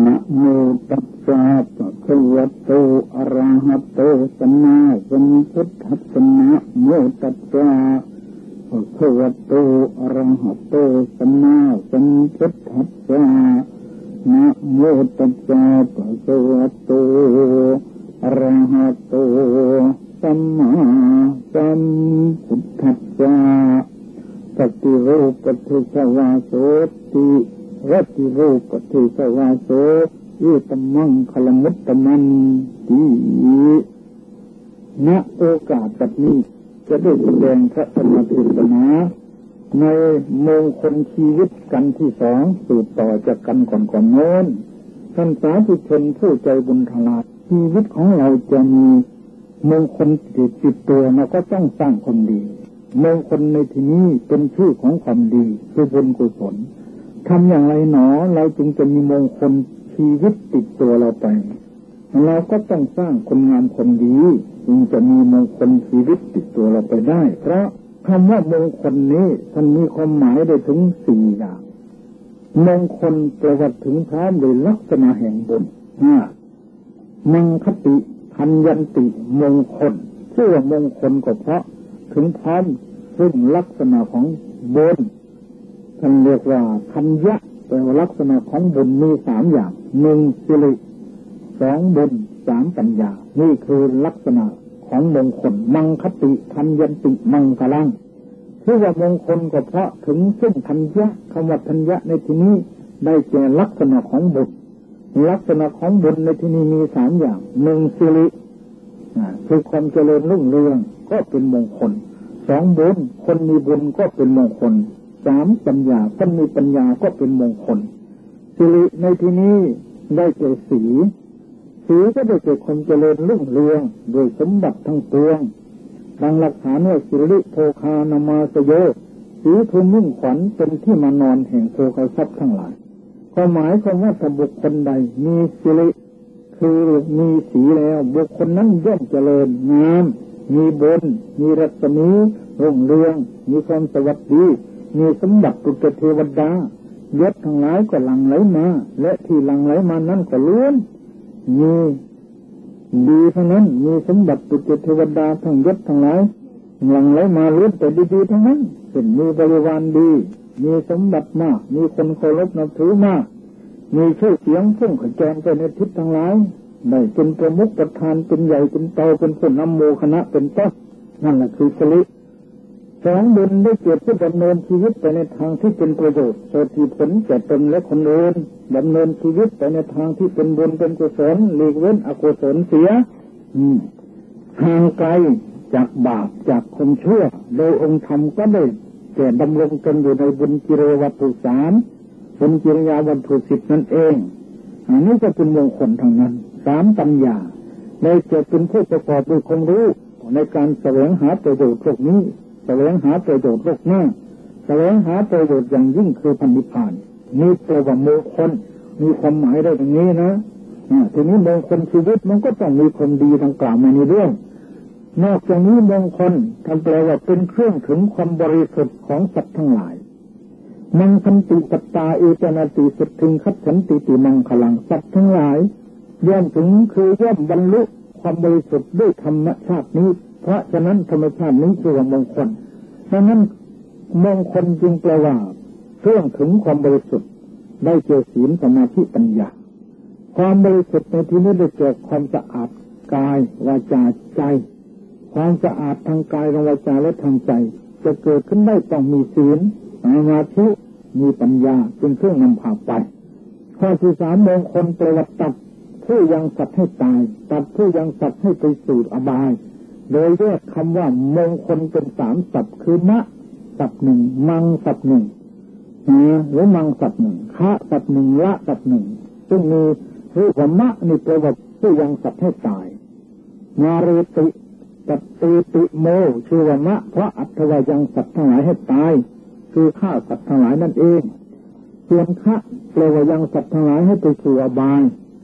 นะโมตัสสะภะคะวะโตอะระหะโตสัมมาสัมพุทธัสสะนะโมตัสสะภะคะวะโตอะระหะโตสัมมาสัมพุทธัสสะนะโมตัสสะภะคะวะโตอะระหะโตสัมมาสัมพุทธัสสะปฏิรูปฏิสวาโสติวัติรูปฏิสวาโสยิตมังคลมุตตมันติณโอกาสแบบนี้จะได้แสดงพระธรรมเทศนาในมงคลชีวิตกันที่สองสืบต่อจากกันก่อนโน้นท่านสาธุชนผู้ใจบุญทลาดชีวิตของเราจะมีมงคลติดตัวเราก็ต้องสร้างความดีมงคลในที่นี้เป็นชื่อของความดีคือบุญกุศลทำอย่างไรหนอเราจึงจะมีมงคลชีวิตติดตัวเราไปเราก็ต้องสร้างคนงามคนดีจึงจะมีมงคลชีวิตติดตัวเราไปได้เพราะคำว่ามงคลนี้ท่านมีความหมายได้ถึงสี่อย่างมงคลประวัติถึงพร้อมโดยลักษณะแห่งบุญมังคติทัญญันติมงคลชื่อว่ามงคลก็เพราะถึงพร้อมซึ่งลักษณะของบุญท่านเรียกว่าทัญญะแปลว่าลักษณะของบุญมีสามอย่างหนึ่งสิริสองบุญสามปัญญานี่คือลักษณะของมงคลมังคติทัญญันติมังคลังชื่อว่ามงคลก็เพราะถึงซึ่งทัญญะคำว่าทัญญะในที่นี้ได้แก่ลักษณะของบุญลักษณะของบุญในที่นี้มีสามอย่างหนึ่งสิริคือความเจริญรุ่งเรืองก็เป็นมงคลสองบุญคนมีบุญก็เป็นมงคลสามปัญญาคนมีปัญญาก็เป็นมงคลสิริในที่นี้ได้แก่สีก็ได้แก่ความเจริญรุ่งเรืองโดยสมบัติทั้งปวงดังหลักฐานว่าสิริโภคานามาสโยสีคือมุ่งขวัญเป็นที่มานอนแห่งโภคทรัพย์ทั้งหลายความหมายของว่าถ้าบุคคลใดมีสิริคือมีสีแล้วบุคคลนั้นย่อมเจริญงามมีบุญมีรัศมีรุ่งเรืองมีความสวัสดีมีสมบัติปุตตเทวดายศทั้งหลายก็หลั่งไหลมาและที่หลั่งไหลมานั้นก็ล้วนมีดีทั้งนั้นมีสมบัติปุตตเทวดาทั้งยศทั้งหลายหลั่งไหลมาล้วนแต่ดีๆทั้งนั้นเป็นมีบริวารดีมีสมบัติมากมีคนเคารพนับถือมากมีชื่อเสียงพุ่งขจรไปในทิศทั้งหลายได้เป็นประมุขประธานเป็นใหญ่เป็นโตเป็นผู้นำโมคณะเป็นต้นนั่นแหละคือสิริสองบุญได้เกิดผู้ดำเนินชีวิตไปในทางที่เป็นประโยชน์เกิดผลแก่ตนและคนอื่นดำเนินชีวิตไปในทางที่เป็นบุญเป็นกุศลหลีกเว้นอกุศลเสียห่างไกลจากบาปจากความชั่วโดยองค์ธรรมก็ได้แก่ดำรงตนอยู่ในบุญกิริยาวัตถุสามบุญกิริยาวัตถุสิบนั่นเองอันนี้จะเป็นมงคลทางนั้นสามปัญญาได้เกิดเป็นผู้ประกอบด้วยความรู้ในการแสวงหาประโยชน์โลกนี้แสวงหาประโยชน์โลกหน้าแสวงหาประโยชน์อย่างยิ่งคือพันธิพพานนี่แปลว่ามงคลมีความหมายได้อย่างนี้นะทีนี้มงคลชีวิตมันก็ต้องมีความดีดังกล่าวมาในเรื่องนอกจากนี้มงคลท่านแปลว่าเป็นเครื่องถึงความบริสุทธิ์ของสัตว์ทั้งหลายมังคันติปัตตาเอตนาติสุทธิงคัจฉันติติมังคลังสัตว์ทั้งหลายย่อมถึงคือย่อมบรรลุความบริสุทธิ์ด้วยธรรมชาตินี้เพราะฉะนั้นธรรมชาตินี้คือมงคลดังนั้นมงคลจึงแปลว่าเครื่องถึงความบริสุทธิ์ได้แก่ศีลสมาธิปัญญาความบริสุทธิ์ในที่นี้ได้แก่ความสะอาดกายวาจาใจความสะอาดทางกายวาจาและทางใจจะเกิดขึ้นได้ต้องมีศีลสมาธิมีปัญญาเป็นเครื่องนำพาไปข้อที่สามมงคลแปลว่าตัดผู้ยังสัตว์ให้ตายตัดผู้ยังสัตว์ให้ไปสู่อบายโดยแยกคำว่ามงคลเป็นสามศัพท์คือมะศัพท์หนึ่งมังศัพท์หนึ่งหรือมังศัพท์หนึ่งคะศัพท์หนึ่งละศัพท์หนึ่งซึ่งมีรูปมะนี่แปลว่าผู้ยังสัตว์ให้ตายนาเรติตัตติติโมชื่อว่ามะเพราะอัตถวายังสัตว์ทั้งหลายให้ตายคือฆ่าสัตว์ทั้งหลายนั่นเองส่วนคะแปลว่ายังสัตว์ทั้งหลายให้ไปสู่อบาย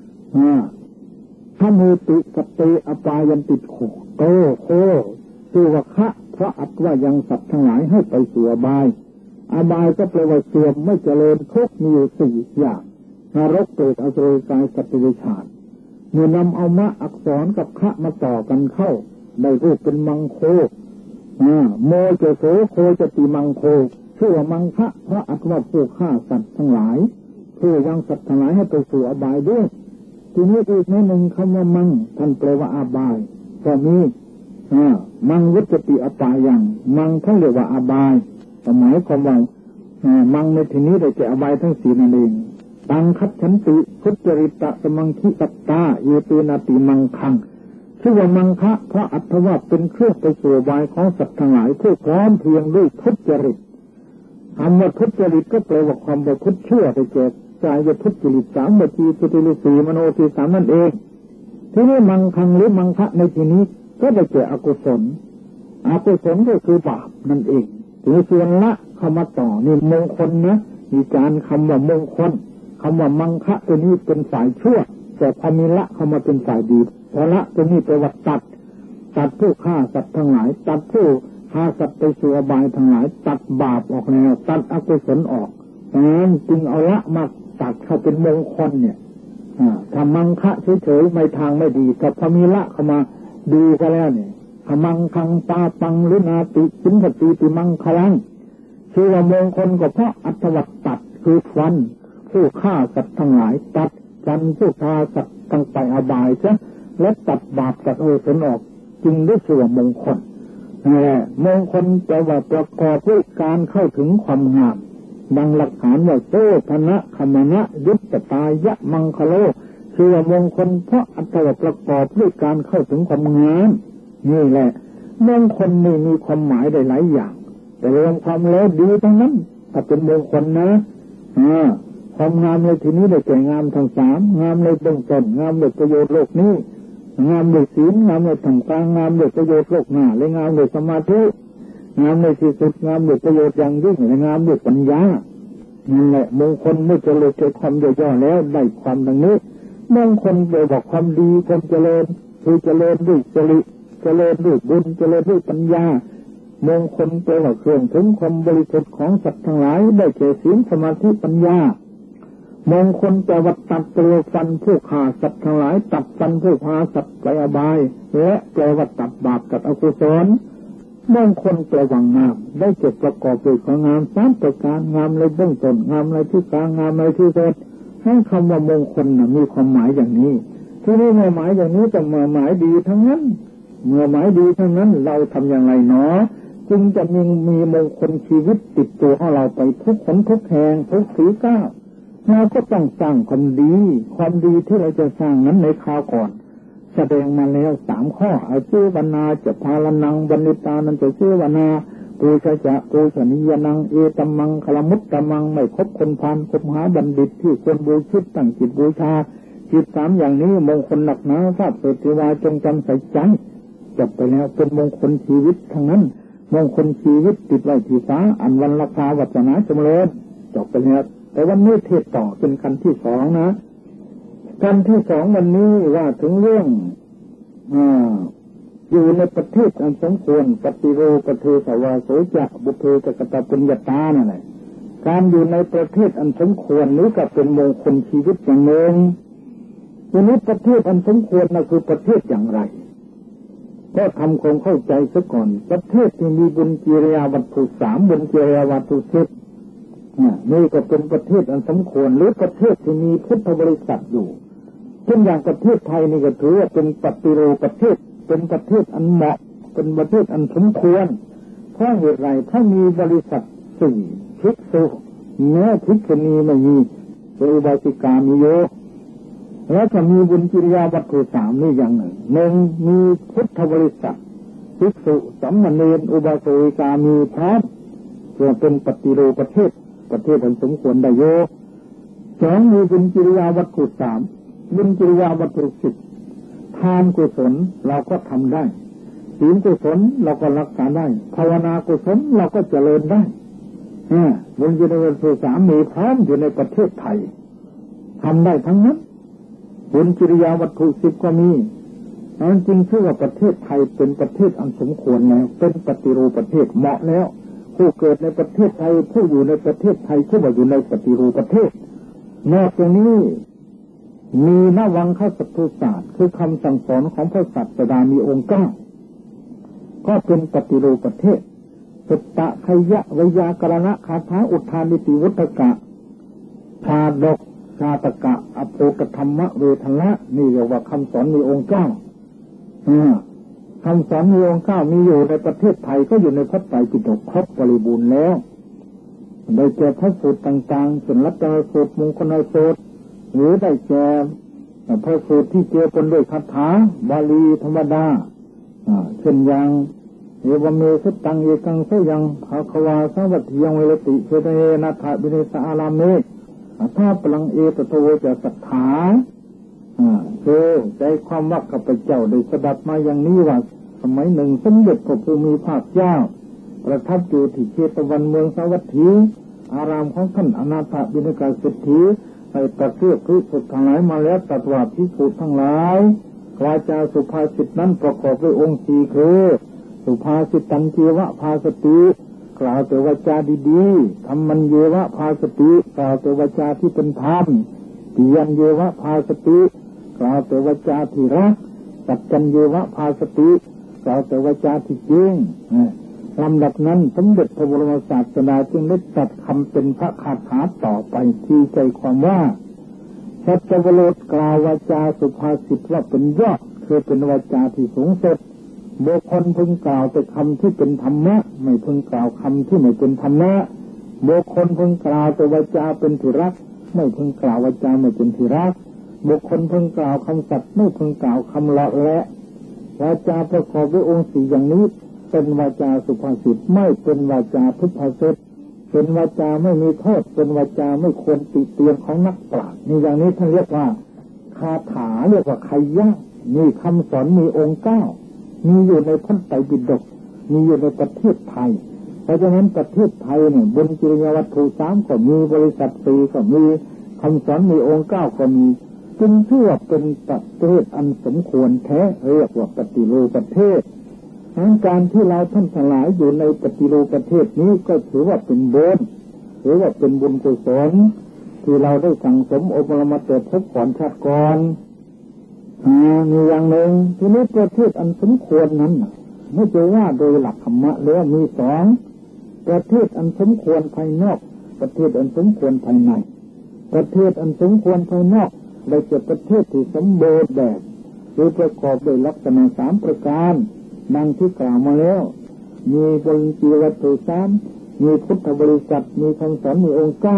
ถ้ามีติสติอปายันติดโคชื่อว่าคะเพราะอัตว่ายังสัตว์ทั้งหลายให้ไปสู่อบายก็แปลว่าเสื่อมไม่เจริญทุกข์มีอยู่สี่อย่างนรกเปรตอสุรกายสัตว์เดรัจฉานเมื่อนำเอามะอักษรกับคะมาต่อกันเข้าได้รูปเป็นมังโคโมเจโสโคจติมังโคชื่อว่ามังคะเพราะอัตว่าผู้ฆ่าสัตว์ทั้งหลายผู้ยังสัตว์ทั้งหลายให้ไปสู่อบายด้วยทีนี้อีกในหนึ่งคำว่ามังท่านแปลว่าอบายก็มีมังวุจติอบายยังมังท่านเรียกว่าอบายหมายความว่ามังในที่นี้ได้แก่อบายทั้งสี่นั่นเองตังคัจฉันติทุจริตสมังคิตตาเยเตนาติมังคังชื่อว่ามังคะเพราะอัตว่าเป็นเครื่องไปสู่อบายของสัตว์ทั้งหลายผู้พร้อมเพียงด้วยทุจริตคำว่าทุจริตก็แปลว่าความประพฤติชั่วได้แก่กายทุจริตสามวจีทุจริตสี่มโนที่สามนั่นเองที่นี้มังคังหรือมังคะในที่นี้ก็ได้แก่อกุศลก็คือบาปนั่นเองถึงส่วนละคำว่าต่อนี่มงคลนะมีการคำว่ามงคลคำว่ามังคะตัวนี้เป็นฝ่ายชั่วแต่พอมีละคำว่าเป็นฝ่ายดีพอละตัวนี้แปลว่าตัดผู้ฆ่าสัตว์ทั้งหลายตัดผู้พาสัตว์ไปสู่อบายทั้งหลายตัดบาปออกแล้วตัดอกุศลออกนั้นจึงเอาละมาตัดเข้าเป็นมงคลเนี่ยถ้ามังคะเฉยๆไม่ทางไม่ดีแต่พอมีละเข้ามาดีก็แล้วเนี่ยถ้ามังคังปาปังหรือนาติสินปติติมังคลังชื่อว่ามงคลก็เพราะอัตวัตตัดคือฟันผู้ฆ่าสัตว์ทั้งหลายตัดฟันผู้ฆ่าสัตว์ตั้งไปอบายซะและตัดบาปตัดอกุศลออกจึงได้ชื่อว่ามงคลมงคลแปลว่าประกอบด้วยการเข้าถึงความงามดังหลักฐานว่าโสภณะขมณะยุตตายะมังคโลชื่อว่ามงคลเพราะอัตว่าประกอบด้วยการเข้าถึงความงามนี่แหละมงคลนี่มีความหมายได้หลายอย่างแต่รวมความแล้วดีทั้งนั้นถ้าเป็นมงคลนะความงามในที่นี้ได้แก่งามทั้งสามงามในเบื้องต้นงามในประโยชน์โลกนี้งามในศีลงามในธรรมกลางงามในประโยชน์โลกหน้าและงามในสมาธิงามในที่สุดงามในประโยชน์อย่างยิ่งและงามในปัญญานั่นแหละมงคลเมื่อเจริญใจความย่อๆแล้วได้ความดังนี้มงคลไปบอกความดีความเจริญคือเจริญด้วยสติเจริญด้วยบุญเจริญด้วยปัญญามงคลแปลว่าเครื่องถึงความบริสุทธิ์ของสัตว์ทั้งหลายได้แก่ศีลสมาธิปัญญามงคลแปลว่าตัดเปลือกฟันผู้ฆ่าสัตว์ทั้งหลายตัดฟันผู้พาสัตว์ไปอบายและแปลว่าตัดบาปตัดอกุศลมงคลแปลว่างามได้เกิดประกอบด้วยของงามสามประการงามในเบื้องต้นงามในที่กลางงามในที่สุดให้คำว่ามงคลมีความหมายอย่างนี้ที่นี่หมายอย่างนี้จะหมายดีทั้งนั้นเมื่อหมายดีทั้งนั้นเราทำอย่างไรเนาะจึงจะมีมงคลชีวิตติดตัวของเราไปทุกขนทุกแห่งทุกฝีก้าวเราก็ต้องสร้างความดีที่เราจะสร้างนั้นในคราวก่อนแสดงมาแล้ว3ข้ออาชีวนาจะพาลนังบัณฑิตานันจะชื่อวนาปูชจะปูชนียนังเอตัมมังคลมุตตมังไม่คบคนพาลคบหาบัณฑิตที่ควรบูชาตั้งจิตบูชาจิต3อย่างนี้มงคลหนักหนาทราบเสติวาจงจำใส่ใจจบไปแล้วเป็นมงคลชีวิตทั้งนั้นมงคลชีวิตติดไว้ที่ฟ้าอันวันราคาวัฒนาจำเริญจบไปแล้วแต่วันนี้เทศต่อเป็นกันที่2นะกันที่2วันนี้ว่าถึงเรื่องอยู่ในประเทศอันสมควรปฏิโรประเทศวาโสจะบุเพกกตปุญญาตานั่นแหละการอยู่ในประเทศอันสมควรนี้ก็เป็นมงคลชีวิตอย่างหนึ่งทีนี้ประเทศอันสมควรนั่นคือประเทศอย่างไรก็ทำความเข้าใจซะก่อนประเทศที่มีบุญกิริยาวัตถุ3บุญกิริยาวัตถุ10นี่ก็เป็นประเทศอันสมควรหรือประเทศที่มีพุทธบริษัทอยู่เช่นอย่างประเทศไทยนี่ก็ถือว่าเป็นปฏิรูปประเทศเป็นประเทศอันเหมาะเป็นประเทศอันสมควรเพราะเหตุไรถ้ามีบริษัท4ภิกษุแม้ภิกษุณีไม่มีอุบาสิกามีเยอะแล้วจะมีบุญกิริยาวัตถุ3นี่อย่างหนึ่งมีพุทธบริษัทภิกษุสามเณรอุบาสิกามีพร้อมจะเป็นปฏิรูปประเทศอันสมควรได้เยอะ2มีบุญกิริยาวัตถุ3บุญกิริยาวัตถุ10ทานกุศลเราก็ทำได้ศีลกุศลเราก็รักษาได้ภาวนากุศลเราก็เจริญได้บุญกิริยาวัตถุ3มีพร้อมอยู่ในประเทศไทยทำได้ทั้งนั้นบุญกิริยาวัตถุ10ก็มีนั้นจริงชื่อว่าประเทศไทยเป็นประเทศอันสมควรแล้วเป็นปฏิรูปประเทศเหมาะแล้วผู้เกิดในประเทศไทยผู้อยู่ในประเทศไทยชื่อว่าอยู่ในปฏิรูปประเทศนอกจากนี้มีนวังคสัตตุศาสตร์คือคำสั่งสอนของพระศาสดามีองค์9ก็เป็นปฏิรูปประเทศสุตตะขยะวยากรณะคาถาอุทานิติวุฒกะชาดกชาตกะอโภกธรรมเวทนะนี่เรียกว่าคำสอนมีองค์9คำสอนมีองค์9มีอยู่ในประเทศไทยก็อยู่ในพระไตรปิฎกครบบริบูรณ์แล้วโดยแก่พระสูตรต่างๆส่วนรัตนสูตรมงคลสูตรหรือได้แก่พระสูตรที่เจือปนด้วยคาถาบาลีธรรมดาเช่นอย่างเอวเมสุตังเอกังเสยังภาควาสวัตถิยังเวรติเชตเนนัทธะบิเนสอาราเมถ้าปลังเอตโตจะสัทธาคือใจความว่าข้าพเจ้าได้สดับมาอย่างนี้ว่าสมัยหนึ่งสมเด็จพระภูมิภาคเจ้าประทับอยู่ที่เชตวันเมืองสาวัตถีอารามของท่านอนาถบิณฑิกเศรษฐีได้ตรัสเรียกภิกษุทั้งหลายมาแล้วตรัสว่าภิกษุทั้งหลายวาจาสุภาษิตนั้นประกอบด้วยองค์4คือสุภาษิตัญเจวะภาสติกล่าวแต่วาจาดีๆธรรมัญเยวะภาสติกล่าวแต่วาจาที่เป็นธรรมปิยัญเยวะภาสติกล่าวแต่วาจาที่รักสัจจัญเยวะภาสติกล่าวแต่วาจาที่จริงลำดับนั้นสมเด็จพระบรมศาสดาจึงได้ตรัสคำเป็นพระคาถาต่อไปที่ใจความว่าสัจวโรธกล่าววาจาสุภาษิตว่าเป็นยอดคือเป็นวาจาที่สูงสุดบุคคลพึงกล่าวแต่คำที่เป็นธรรมะไม่พึงกล่าวคำที่ไม่เป็นธรรมะบุคคลพึงกล่าวแต่วาจาเป็นที่รักไม่พึงกล่าววาจาไม่เป็นที่รักบุคคลพึงกล่าวคำสัตย์ไม่พึงกล่าวคำเลาะและวาจาประกอบด้วยองค์4อย่างนี้เป็นวาจาสุภาษิตไม่เป็นวาจาทุพภาษิตเป็นวาจาไม่มีโทษเป็นวาจาไม่ควรติเตียนของนักปราชญ์นี่อย่างนี้ท่านเรียกว่าคาถาเรียกว่าไขยะนี่คำสอนมีองค์9มีอยู่ในพระไตรปิฎกมีอยู่ในประเทศไทยเพราะฉะนั้นประเทศไทยเนี่ยบนกิริยาวัตถุ3ก็มีบริษัท4ก็มีคำสอนมีองค์9ก็มีจึงชื่อว่าเป็นประเทศอันสมควรแท้เรียกว่าปฏิรูปประเทศการที่เราท่านทั้งหลายอยู่ในปฏิรูปประเทศนี้ก็ถือว่าเป็นบุญถือว่าเป็นบุญกุศลที่เราได้สั่งสมอบรมมาแต่พบก่อนชาติก่อนมีอย่างหนึ่งที่นี้ประเทศอันสมควรนั้นไม่ใช่ว่าโดยหลักธรรมะแล้วมี2ประเทศอันสมควรภายนอกประเทศอันสมควรภายในประเทศอันสมควรภายนอกได้แก่ประเทศที่สมบูรณ์แบบหรือประกอบด้วยลักษณะ3ประการดังที่กล่าวมาแล้วมีบริจีวัตถุ3มีพุทธบริษัทมีคำสอนมีองค์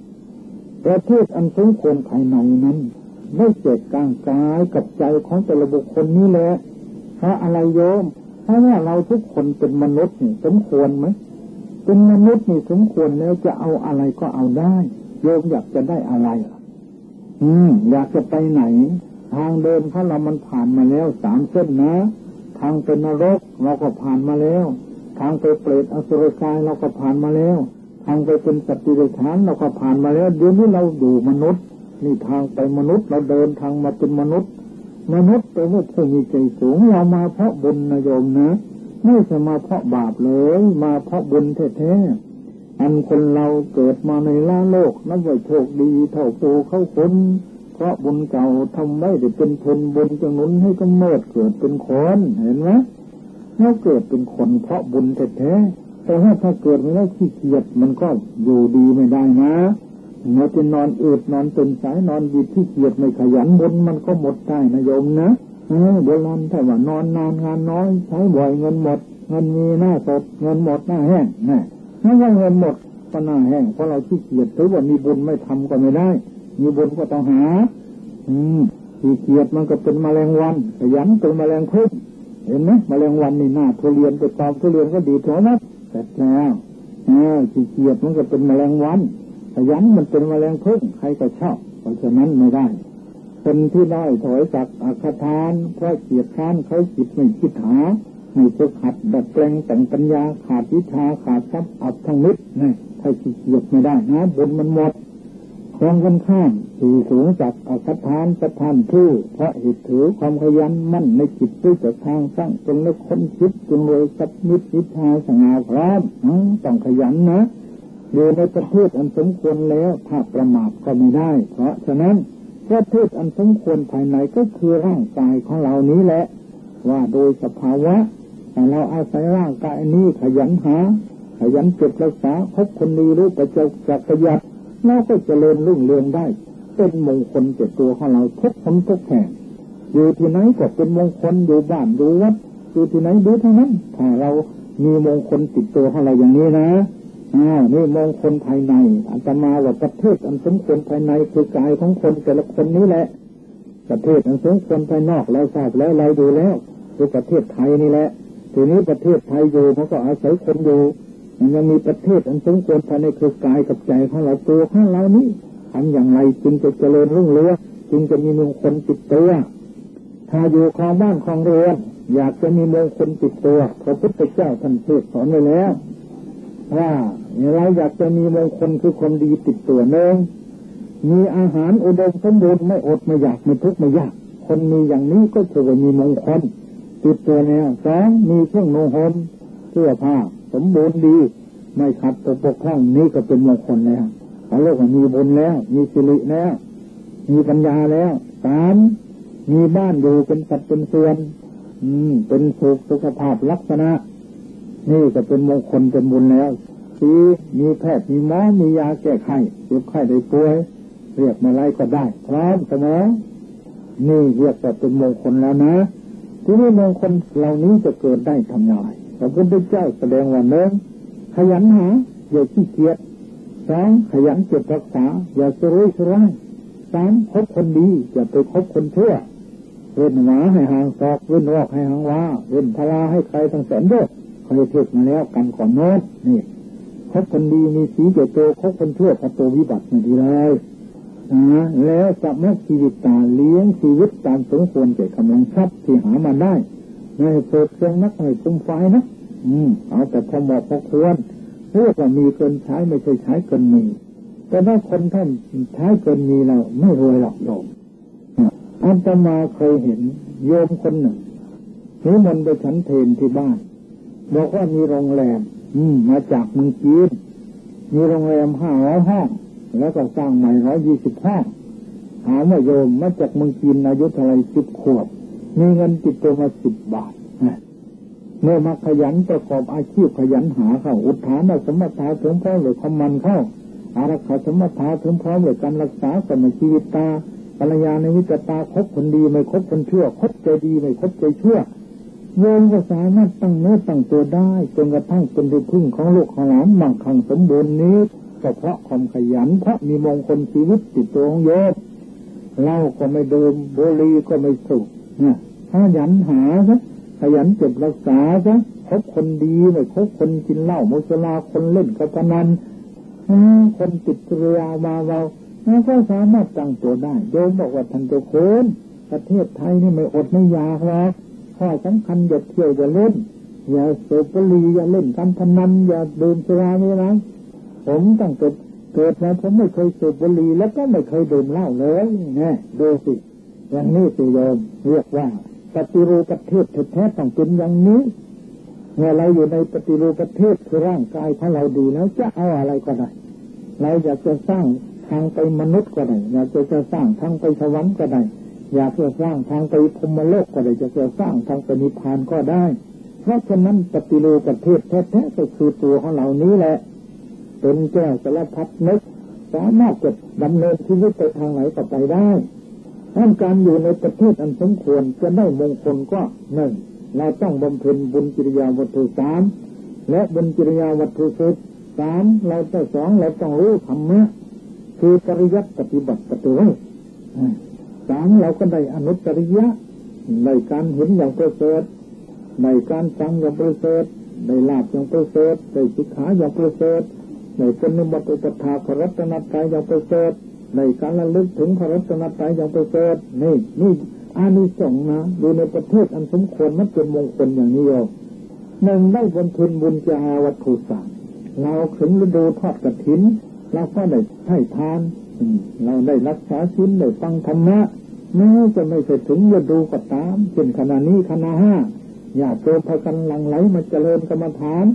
9ประเทศอันสมควรภายในนั้นได้เกิดกลางกายกับใจของแต่ละบุคคลนี้แหละเพราะอะไรโยมเพราะว่าเราทุกคนเป็นมนุษย์นี่สมควรไหมเป็นมนุษย์นี่สมควรแล้วจะเอาอะไรก็เอาได้โยมอยากจะได้อะไรอยากจะไปไหนทางเดินพระเรามันผ่านมาแล้ว3เส้นนะทางเป็นนรกเราก็ผ่านมาแล้วทางไปเปรตอสุรกายเราก็ผ่านมาแล้วทางไปเป็นสัตว์เดรัจฉานเราก็ผ่านมาแล้วเดี๋ยวนี้เราอยู่มนุษย์นี่ทางไปมนุษย์เราเดินทางมาเป็นมนุษย์เป็นผู้มีใจสูงเรามาเพราะบุญนะโยมนะไม่ใช่มาเพราะบาปเลยมาเพราะบุญแท้ๆอันคนเราเกิดมาในโลกนับว่าโชคดีเท่าปูเข้าคนเพราะบุญเก่าทำไว้ได้เป็นผลบุญจะหนุนให้กำเนิดเกิดเป็นคนเห็นไหมเราเกิดเป็นคนเพราะบุญแท้ๆแต่ถ้าเกิดไม่ได้ขี้เกียจมันก็อยู่ดีไม่ได้นะเราจะนอนอืดนอนตื่นสายนอนดีขี้เกียจไม่ขยันบุญมันก็หมดได้นะโยมนะโบราณถ้าว่านอนนานงานน้อยใช้บ่อยเงินหมดเงินมีหน้าสดเงินหมดหน้าแห้งนะถ้าว่าเงินหมดก็หน้าแห้งเพราะเราขี้เกียจถือว่ามีบุญไม่ทำก็ไม่ได้มีบุญก็ต้องหาขี้เกียจมันก็เป็นแมลงวันขยันเป็นแมลงพึ่งเห็นไหมแมลงวันนี่หน้าทุเรียนไปตอมทุเรียนก็ดีทั่วนัดแต่แล้วขี้เกียจมันก็เป็นแมลงวันขยันมันเป็นแมลงพึ่งใครก็ชอบเพราะฉะนั้นไม่ได้เป็นที่ด้อยถอยจากอัคทานเพราะเกียจค้านเขาจิตไม่คิดหาไม่ฝึกหัดดัดแปลงแต่งปัญญาขาดวิชาขาดทรัพย์อับทั้งมิตรนี่ถ้าขี้เกียจไม่ได้นะบุญมันหมดครองกันข้ามที่สูงจากอัคทานสถานที่เพราะเหตุถือความขยันมั่นในจิตด้วยจากทางสร้างจนและค้นคิดจนรวยสัพมิตรวิชาสง่าพร้อมต้องขยันนะอยู่ในประเทศอันสมควรแล้วถ้าประมาทก็ไม่ได้เพราะฉะนั้นประเทศอันสมควรภายในก็คือร่างกายของเรานี้แหละว่าโดยสภาวะเราอาศัยร่างกายนี้ขยันหาขยันเก็บรักษาพบคนดีรู้ประจักษ์ประหยัดเราก็เจริญรุ่งเรืองได้เป็นมงคลแก่ตัวของเราทุกคนทุกแห่งอยู่ที่ไหนก็เป็นมงคลอยู่บ้านอยู่วัดอยู่ที่ไหนดูเท่านั้นถ้าเรามีมงคลติดตัวของเราอย่างนี้นะนี่มงคลภายในอาตมาว่าประเทศอันสมควรภายในคือกายของคนแต่ละคนนี้แหละประเทศอันสมควรภายนอกเราทราบแล้วเราดูแล้วคือประเทศไทยนี่แหละทีนี้ประเทศไทยอยู่มันก็อาศัยคนอยู่มันยังมีประเทศอันสมควรภายในคือกายกับใจของเราตัวของเรานี้ทำอย่างไรจึงจะเจริญรุ่งเรืองจึงจะมีมงคลติดตัวถ้าอยู่ครองบ้านครองเรือนอยากจะมีมงคลติดตัวพระพุทธเจ้าท่านเทศน์สอนไว้แล้วว่าเราอยากจะมีมงคลคือความดีติดตัวหนึ่งมีอาหารอุดมสมบูรณ์ไม่อดไม่อยากไม่ทุกข์ไม่ยากคนมีอย่างนี้ก็ถือว่ามีมงคลติดตัวแล้วสองมีเครื่องนุ่งห่มเสื้อผ้าสมบูรณ์ดีไม่ขัดตกบกพร่องนี่ก็เป็นมงคลแล้วเขาเรียกว่ามีบุญแล้วมีสิริแล้วมีปัญญาแล้วสามมีบ้านอยู่เป็นสัดเป็นส่วนเป็นสุขภาพลักษณะนี่ก็เป็นมงคลเป็นบุญแล้วสี่มีแพทย์มีหมอมียาแก้ไข้เจ็บไข้ได้ป่วยเรียกมาไล่ก็ได้พร้อมเสมอนี่เรียกว่าเป็นมงคลแล้วนะทีนี้มงคลเหล่านี้จะเกิดได้ทำยังไงพระพุทธเจ้าแสดงว่าหนึ่งขยันหาอย่าขี้เกียจสองขยันเก็บรักษาอย่าสุรุ่ยสุร่ายสามคบคนดีอย่าไปคบคนชั่วเว้นหมาให้ห่างศอกเว้นวอกให้ห่างว่าเว้นพลาให้ใครทั้งแสนโลกเคยเทศมาแล้วกันก่อนโน้นนี่คบคนดีมีสีเจโตคบคนชั่วพระโตวิบัติไม่ดีเลยแล้วสมัครชีวิตตาเลี้ยงชีวิตตามสมควรแก่กำลังทรัพย์ที่หามาได้ไม่เปิดเครื่องนักไม่ฟุ้งไฟนะเอาแต่พอเหมาะพอควรเรียกว่ามีเกินใช้ไม่ใช่ใช้เกินมีแต่ถ้าคนท่านใช้เกินมีเราไม่รวยหรอกโยมอาตมาเคยเห็นโยมคนหนึ่งนิมนต์ไปฉันเพลที่บ้านบอกว่ามีโรงแรมมาจากเมืองจีนมีโรงแรม500 ห้องแล้วก็สร้างใหม่120 ห้องถามว่าโยมมาจากเมืองจีนอายุเท่าไร10 ขวบมีเงินติดตัวมา10 บาทเมื่อมาขยันประกอบอาชีพขยันหาเข้าอุทานสมถะถึงพร้อมเลยคำมันเข้าอารักขาสมถะถึงพร้อมเลยการรักษาสมชีวิตตาภรรยาในวิจตาคบคนดีไม่คบคนชั่วคบใจดีไม่คบใจชั่วโยมก็สามารถตั้งเนื้อตั้งตัวได้จนกระทั่งเป็นที่พึ่งของลูกของหลานมั่งคั่งสมบูรณ์นี้ก็เพราะความขยันเพราะมีมงคลชีวิตติดตัวของโยมเหล้าก็ไม่ดื่มบุหรี่ก็ไม่สูบขยันหาซะขยันเก็บรักษาซะคบคนดีไม่คบคนกินเหล้ามุสลาคนเล่นการพนันคนติดสุรามาเราก็สามารถตั้งตัวได้โยมบอกว่าท่านเจ้าคุณประเทศไทยนี่ไม่อดไม่อยากหรอกข้อสำคัญอย่าเที่ยวอย่าเล่นอย่าสูบบุหรี่อย่าเล่นการพนันอย่าดื่มสุราไม่นะผมตั้งแต่เกิดมาผมไม่เคยสูบบุหรี่แล้วก็ไม่เคยดื่มเหล้าเลยเนี่ยดูสิอย่างนี้สิโยมเรียกว่าปฏิรูปประเทศแท้ๆต้องเป็นอย่างนี้เมื่อเราอยู่ในปฏิรูปประเทศคือร่างกายของเราดีแล้วจะเอาอะไรก็ได้เราอยากจะสร้างทางไปมนุษย์ก็ได้อยากจะสร้างทางไปสวรรค์ก็ได้อยากจะสร้างทางไปพรหมโลกก็ได้จะสร้างทางไปนิพพานก็ได้เพราะฉะนั้นปฏิรูปประเทศแท้ๆก็คือตัวของเรานี้แหละเป็นแก้วสารพัดนึกสามารถจะดำเนินชีวิตไปทางไหนก็ไปได้การอยู่ในประเทศอันสมควรจะได้มงคลก็หนึ่งเราต้องบำเพ็ญบุญกิริยาวัตถุ3และบุญกิริยาวัตถุ3เราต้อง2เราต้องรู้ธรรมะคือปริยัติปฏิบัติปฏิเวท3เราก็ได้อนุตริยะในการเห็นอย่างประเสริฐในการฟังอย่างประเสริฐได้ลาภอย่างประเสริฐได้สิกขาอย่างประเสริฐในปฏิบัติอุปถาพระรัตนตรัยอย่างประเสริฐในการระลึกถึงพระรัตนตรัยอย่างประเสริฐนี่อานิสงส์นะดูในประเทศอันสมควรมันเป็นมงคลอย่างนี้เอาหนึ่งได้บำเพ็ญบุญจาวัตถุ3เราถึงฤดูทอดกฐินเราก็ได้ให้ทานเราได้รักษาศีลได้ฟังธรรมะแม้จะไม่เสร็จถึงฤดูก็ตามเช่นขณะนี้ขณะ5ญาติโยมพากันหลั่งไหลมาเจริญกรรมฐาน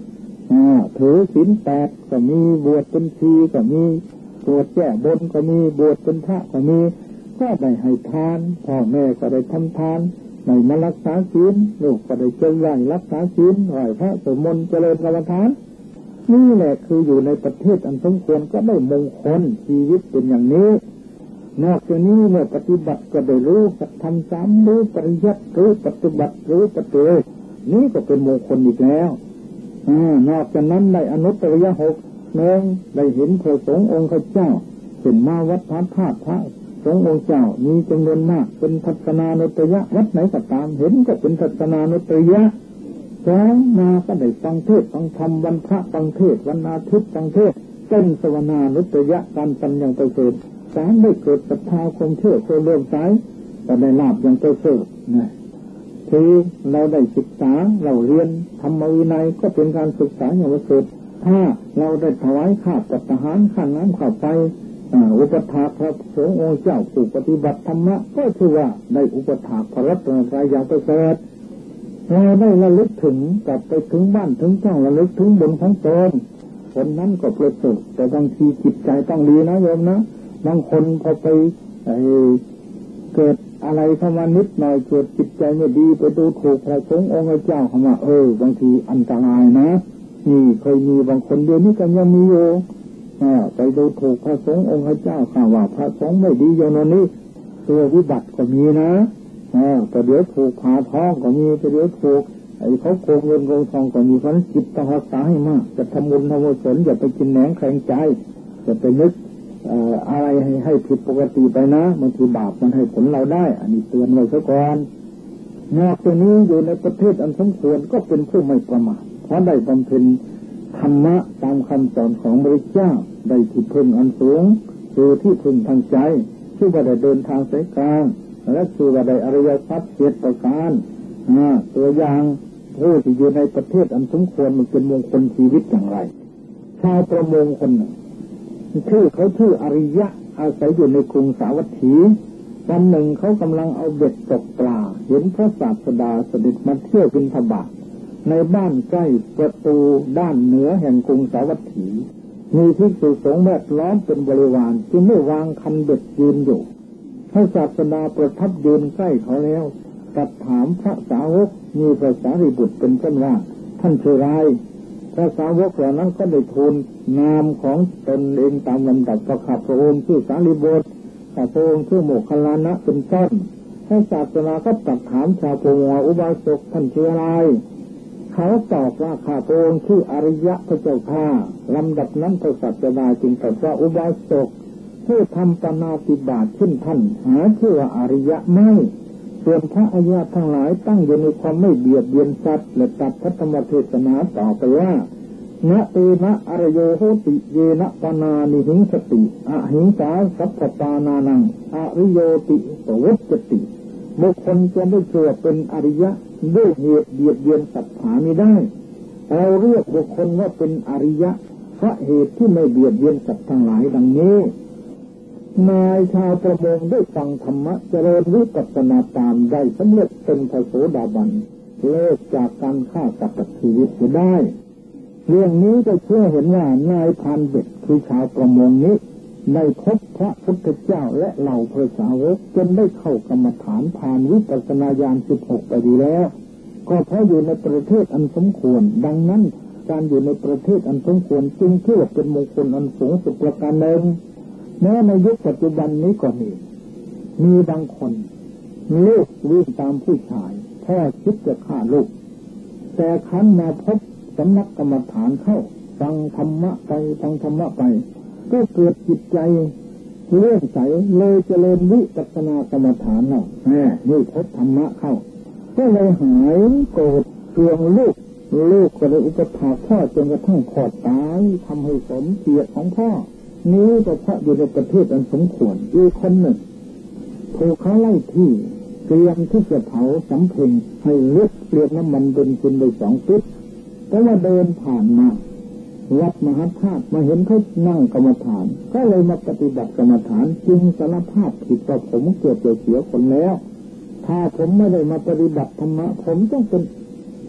ถือศีล8ก็มีบวชเป็นชีก็มีบวชแก้บนก็มีบวชเป็นพระก็มีก็ได้ให้ทานพ่อแม่ก็ได้ทำทานได้มารักษาศีลลูกก็ได้เจริญรักษาศีลไหว้พระสวดมนต์เจริญกรรมฐานนี่แหละคืออยู่ในประเทศอันสมควรก็ได้มงคลชีวิตเป็นอย่างนี้นอกจากนี้เมื่อปฏิบัติก็ได้รู้สัจธรรมสามรู้ปริยัติรู้ปฏิบัติรู้ปฏิบัตินี้ก็เป็นมงคลอีกแล้วนอกจากนั้นได้อนุตตรย6ได้เห็นพระสงฆ์องค์ข้าเจ้าเป็นมาวัดพระธาตุพระสงฆ์องค์เจ้ามีจำนวนมากเป็นทัศนานุตตรยะวัดไหนก็ตามเห็นก็เป็นทัศนานุตตรยะแล้วมาก็ได้ฟังเทศน์ฟังธรรมวันพระฟังเทศน์วันอาทิตย์ฟังเทศน์เป็นสวนานุตตรยะการปัญญาประเสริฐสามได้เกิดศรัทธาความเชื่อโซเลื่อมใสก็ได้ลาภอย่างประเสริฐนะคือเราได้ศึกษาเราเรียนธรรมวินัยก็เป็นการศึกษาอย่างประเสริฐถ้าเราได้ถวายข้าปัตตาหารขันน้ำข้าวไฟอุปถากพระสงฆ์องค์เจ้าผู้ปฏิบัติธรรมะก็ถือว่าได้อุปถากพระรัตนตรัยอย่างประเสริฐเราได้ระลึกถึงกลับไปถึงบ้านถึงช่องระลึกถึงบุญของตนคนนั้นก็ประเสริฐแต่บางทีจิตใจต้องดีนะโยมนะบางคนพอไปเกิดอะไรเข้ามานิดหน่อยเกิดจิตใจไม่ดีไปดูถูกพระสงฆ์องค์เจ้าเข้ามาบางทีอันตรายนะนี่เคยมีบางคนเดียวนี้ก็ยังมีอยู่ไปดูถูกพระสงฆ์องค์เจ้าข่าวว่าพระสงฆ์ไม่ดีอย่างนี้ตัววิบัติก็มีนะแต่เดี๋ยวถูกผ่าท้องก็มีแต่เดี๋ยวถูกเขาโกงเงินโกงทองก็มีเพราะนั้นจิตต้องรักษาให้มากจะทำบุญทำกุศลอย่าไปกินแหนงแข็งใจอย่าไปนึกอะไรให้ผิดปกติไปนะบางทีบาปมันให้ผลเราได้อันนี้เตือนไว้ซะก่อนนอกจากนี้อยู่ในประเทศอันสมควรก็เป็นผู้ไม่ประมาทเพราะได้บำเพ็ญธรรมะตามคำสอนของพระเจ้าได้ที่พึ่งอันสูงคือที่พึ่งทางใจชื่อว่าได้เดินทางสายกลางและชื่อว่าได้อริยสัจ7ประการตัวอย่างผู้ที่อยู่ในประเทศอันสมควรมันเป็นมงคลชีวิตอย่างไรชาวประมงคนหนึ่งเขาชื่ออริยะอาศัยอยู่ในกรุงสาวัตถีวันหนึ่งเขากำลังเอาเบ็ดตกปลาเห็นพระศาสดาเสด็จมาเที่ยวบิณฑบาตในบ้านใกล้ประตูด้านเหนือแห่งกรุงสาวัตถีมีภิกษุสงฆ์แวดล้อมเป็นบริวารจึงไม่วางคันเบ็ดยืนอยู่พระศาสดาประทับยืนใกล้เขาแล้วตรัสถามพระสาวกมีพระสารีบุตรเป็นเช่นว่าท่านชื่อไรพระสาวกเหล่านั้นก็ได้ทูลนามของตนเองตามลำดับประคับพระองค์ชื่อสารีบุตรข้าพระองค์ชื่อโมคคัลลานะเป็นต้นพระศาสดาก็ตรัสถามชาวพงศ์อุบาสกท่านชื่ออะไรเขาตอบว่าข้าพระองค์ชื่ออริยะพระเจ้าข้าลำดับนั้นพระศาสดาจึงตรัสว่าอุบาสกผู้ทำปาณาติบาตขึ้นท่านหาชื่อว่าอริยะไม่ส่วนพระอริยะทั้งหลายตั้งอยู่ในความไม่เบียดเบียนสัตว์และตัดพระธรรมเทศนาต่อไปว่านะเตนะอรโยโหติเยนะปานานิหิงสติอหิงสาสัพพปานานังอริโยติสวัจติบุคคลจะได้เกิดเป็นอริยะด้วยเหตุเบียดเบียนสัตว์หาไม่ได้เราเรียกบุคคลว่าเป็นอริยะเพราะเหตุที่ไม่เบียดเบียนสัตว์ทั้งหลายดังนี้นายชาวประมงได้ฟังธรรมะเจริญวิปัสสนาตามได้สำเร็จเป็นพระโสดาบันเลิกจากการฆ่าสัตว์ตัดชีวิตจะได้เรื่องนี้ก็เชื่อเห็นว่านายพานเบ็ดคือชาวประมงนี้ได้พบพระพุทธเจ้าและเหล่าพระสาวกจนได้เข้ากรรมฐานผ่านวิปัสสนาญาณ16ไปดีแล้วก็เพราะอยู่ในประเทศอันสมควรดังนั้นการอยู่ในประเทศอันสมควรจึงถือว่าเป็นมงคลอันสูงสุดประการหนึ่งแม้ในยุคปัจจุบันนี้ก็มีบางคนลูกวิ่งตามผู้ชายพ่อคิดจะฆ่าลูกแต่คันมาพบสำนักกรรมฐานเข้าฟังธรรมะไปก็เกิดจิตใจเลื่อนใสเลยเจริญวิปัสสนากรรมฐานนี่พบธรรมะเข้าก็เลยหายโกรธเคืองลูกก็เลยอุปถากพ่อจนกระทั่งขอดตายทำให้สมเกียรติของพ่อนี้ก็เพราะอยู่ในประเทศอันสมควรอีกคนหนึ่งถูกเขาไล่ที่เตรียมที่จะเผาสำเพ็งให้เลือดเปลี่ยนน้ำมันเบนซินไป2 ลิตรแต่ว่าเดินผ่านมาวัดมหาธาตุมาเห็นเขานั่งกรรมฐานก็เลยมาปฏิบัติกรรมฐานจึงสารภาพผิดว่าผมเกิดเสียคนแล้วถ้าผมไม่ได้มาปฏิบัติธรรมะผมต้องเป็น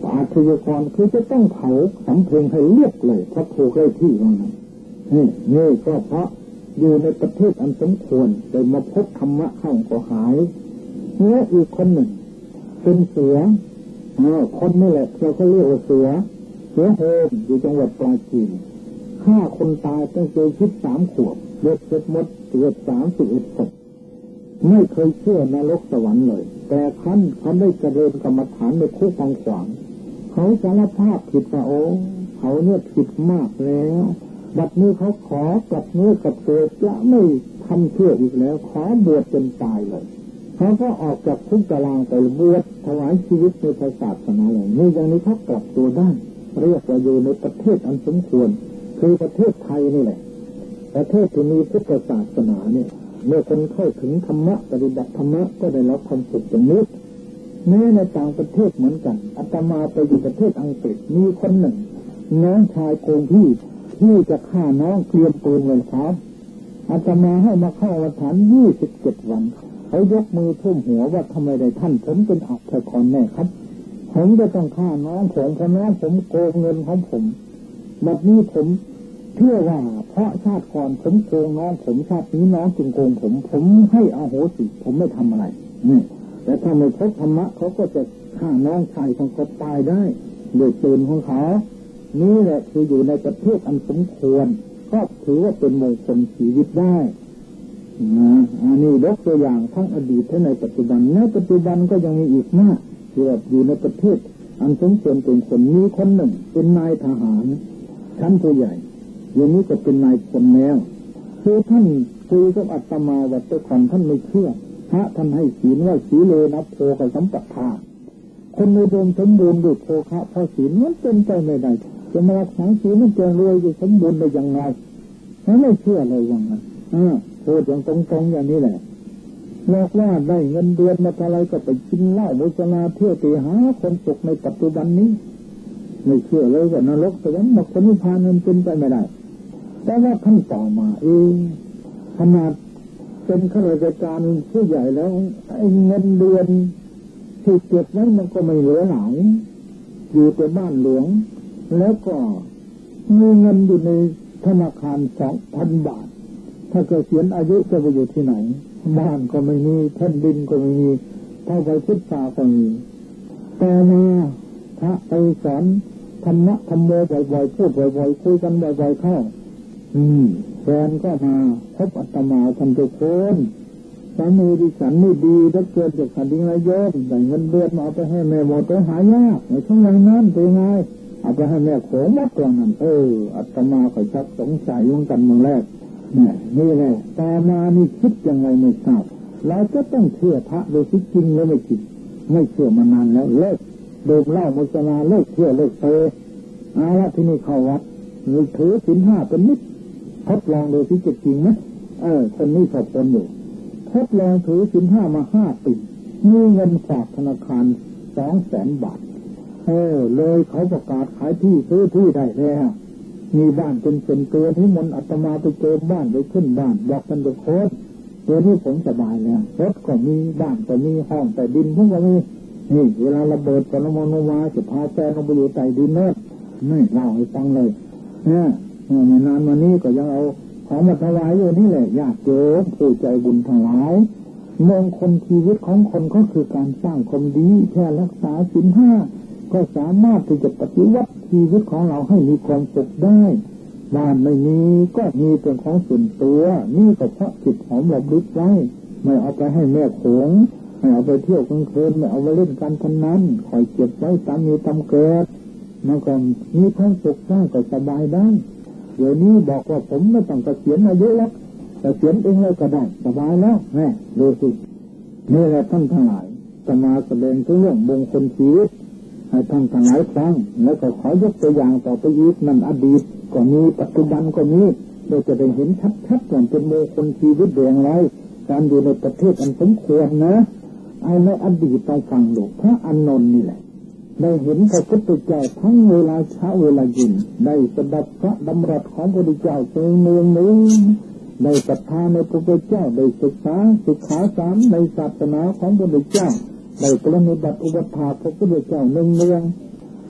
อาชญากรคือจะต้องเผาสำเพ็งให้เรียบเลยเพราะถูกไล่ที่ตรงนั้นนี่ก็เพราะอยู่ในประเทศอันสมควรแต่มาพบธรรมะเข้าก็หายเนี่ยอีกคนหนึ่งเป็นเสือคนนี่แหละเราก็เรียกว่าเสือโฮมอยู่จังหวัดปราจีนฆ่าคนตายตั้งแต่ชีวิต3 ขวบเลือดเสร็จหมดเกือบ31 ศพไม่เคยเชื่อนรกสวรรค์เลยแต่เขาได้เจริญกรรมฐานในคุกขวางเขาสารภาพผิดว่าโอ้เขาเนี่ยผิดมากแล้วบัดนี้เขาขอกลับเนื้อกลับตัวจะไม่ทำเชื่ออีกแล้วขอบวชจนตายเลยเขาก็ออกจากคุกตารางไปบวชถวายชีวิตในศาสนาเลยนี่อย่างนี้เขากลับตัวได้เรียกว่าอยู่ในประเทศอันสมควรคือประเทศไทยนี่แหละประเทศที่มีพุทธศาสนาเนี่ยเมื่อคนเข้าถึงธรรมะปฏิบัติธรรมะก็ได้รับความสุขอย่างนี้แม้ในต่างประเทศเหมือนกันอาตมาไปอยู่ประเทศอังกฤษมีคนหนึ่งน้องชายโกงพี่จะฆ่าน้องเตรียมปืนไว้พร้อมอาตมาให้มาเข้าวัดฐาน27 วันเขายกมือท่วมหัวว่าทำไมได้ท่านผมเป็นอักษรแน่ครับผมจะต้องฆ่าน้องผมเพราะน้องผมโกงเงินของผมแบบนี้ผมเชื่อว่าเพราะชาติก่อนผมโกงน้องผมชาตินี้น้องจึงโกงผมให้อโหสิผมไม่ทำอะไรนี่แต่ถ้าไม่พบธรรมะเขาก็จะฆ่าน้องชายของเขาตายได้โดยปืนของเขานี่แหละคืออยู่ในประเทศอันสมควรก็ถือว่าเป็นมงคลชีวิตได้อันนี้ยกตัวอย่างทั้งอดีตและในปัจจุบันในปัจจุบันก็ยังมีอีกมากที่อยู่ในประเทศอันสมควรเป็นคนมีคนหนึ่งเป็นนายทหารชั้นผู้ใหญ่อย่างนี้ก็เป็นนายพลแล้วคือท่านคุยกับอาตมาว่าแต่ก่อนท่านไม่เชื่อพระท่านให้ศีลว่าศีเลนะโภคสัมปทาคนในโดมสมบูรณ์ด้วยโภคะเพราะศีลมันเป็นไปไม่ได้จะมารักษาศีลมันจะรวยอยู่สมบูรณ์ได้ยังไงไม่เชื่อเลยว่างั้นพูดอย่างตรงๆอย่างนี้แหละบอกว่าได้เงินเดือนมาอะไรก็ไปกินเหล้ามุสลาเที่ยวตีหาคนตกในปัจจุบันนี้ไม่เชื่อเลยว่านรกสวรรค์มรรคผลนิพพานนั้นเป็นไปไม่ได้แต่ว่าท่านต่อมาขนาดเป็นข้าราชการผู้ใหญ่แล้วไอ้เงินเดือนที่เก็บไว้มันก็ไม่เหลือหลายอยู่แต่บ้านหลวงแล้วก็มีเงินอยู่ในธนาคาร 2,000 บาทถ้าเกษียณอายุจะไปอยู่ที่ไหนบ้านก็ไม่มีแผ่นดินก็ไม่มีเท่าไปพุทธาก็มีแต่มาพระไปสอนธรรมะธรรมโมบ่อยๆพูดบ่อยๆคุยกันบ่อยๆเข้าแฟนก็มาพบอาตมาท่านทุกคนสามีดิฉันนี่ดีถ้าเกิดจากขันดิงระยศได้เงินเดือนมาเอาไปให้แม่หมดไปหายากในช่วงนั้นเป็นไงเอาไปให้แม่โขงมัดกว่านั้นอาตมาก็ชักสงสัยยุ่งกันเมืองแรกนี่แหละแต่มานี่คิดยังไงไม่ทราบเราจะต้องเชื่อพระโดยที่จริงแล้วไม่จริงไม่เชื่อมานานแล้วเลิกดื่มเหล้ามุสลาเลิกเชื่อเลิกเตะเอาละที่นี่เข้าวัดถือศีล 5เป็นนิดทดลองโดยที่จริงไหมคนนี้สอบตนอยู่ทดลองถือศีล 5มา5 ปีมีเงินฝากธนาคาร 200,000 บาทเลยเขาประกาศขายที่ซื้อที่ได้แล้วมีบ้านเป็นตัวที่มนอาตมาไปเจอบ้านไปขึ้นบ้านบอกกันจะโค้ดตัวนี้ผมสบายแล้วรถก็มีบ้านก็มีห้องแต่ดินพวกก็มีนี่เวลาระเบิดปรมาณูมาจะพาแฟนลงไปอยู่ใต้ดินเนอะไม่เล่าให้ฟังเลยไม่นานมานี้ก็ยังเอาของมาถวายอยู่นี่แหละญาติโยมผู้ใจบุญทั้งหลายมงคลชีวิตของคนก็คือการสร้างความดีแค่รักษาศีล 5ก็สามารถที่จะปฏิวัติชีวิตของเราให้มีความสุขได้บ้านไม่มีก็มีเป็นของส่วนตัวนี่ก็เพราะจิตหอมหลบลึกไว้ไม่เอาไปให้แม่โขงไม่เอาไปเที่ยวกลางคืนไม่เอาไปเล่นการพนันคอยเก็บไว้ตามมีตามเกิดมันก็มีความสุขได้ก็สบายได้เดี๋ยวนี้บอกว่าผมไม่ต้องเกษียณอายุแล้วเกษียณเองเลยก็ได้สบายแล้วแม่ดูสินี่แหละท่านทั้งหลายจะมาแสดงถึงเรื่องมงคลชีวิตให้ท่านทั้งหลายฟังแล้วก็ขอยกตัวอย่างต่อไปอีกนั่นอดีตก็มีปัจจุบันก็มีเราจะได้เห็นชัดๆว่าเป็นมงคลชีวิตอย่างไรการอยู่ในประเทศอันสมควรนะเอาในอดีตต้องฟังดูพระอานนท์นี่แหละได้เห็นพระพุทธเจ้าทั้งเวลาเช้าเวลาเย็นได้สดับพระดำรัสของพระพุทธเจ้าเป็นเมืองนี้ได้ศรัทธาในพระพุทธเจ้าได้ศึกษาสิกขา3ในศาสนาของพระพุทธเจ้าได้ปฏิบัติอุปถากพระพุทธเจ้าเนือง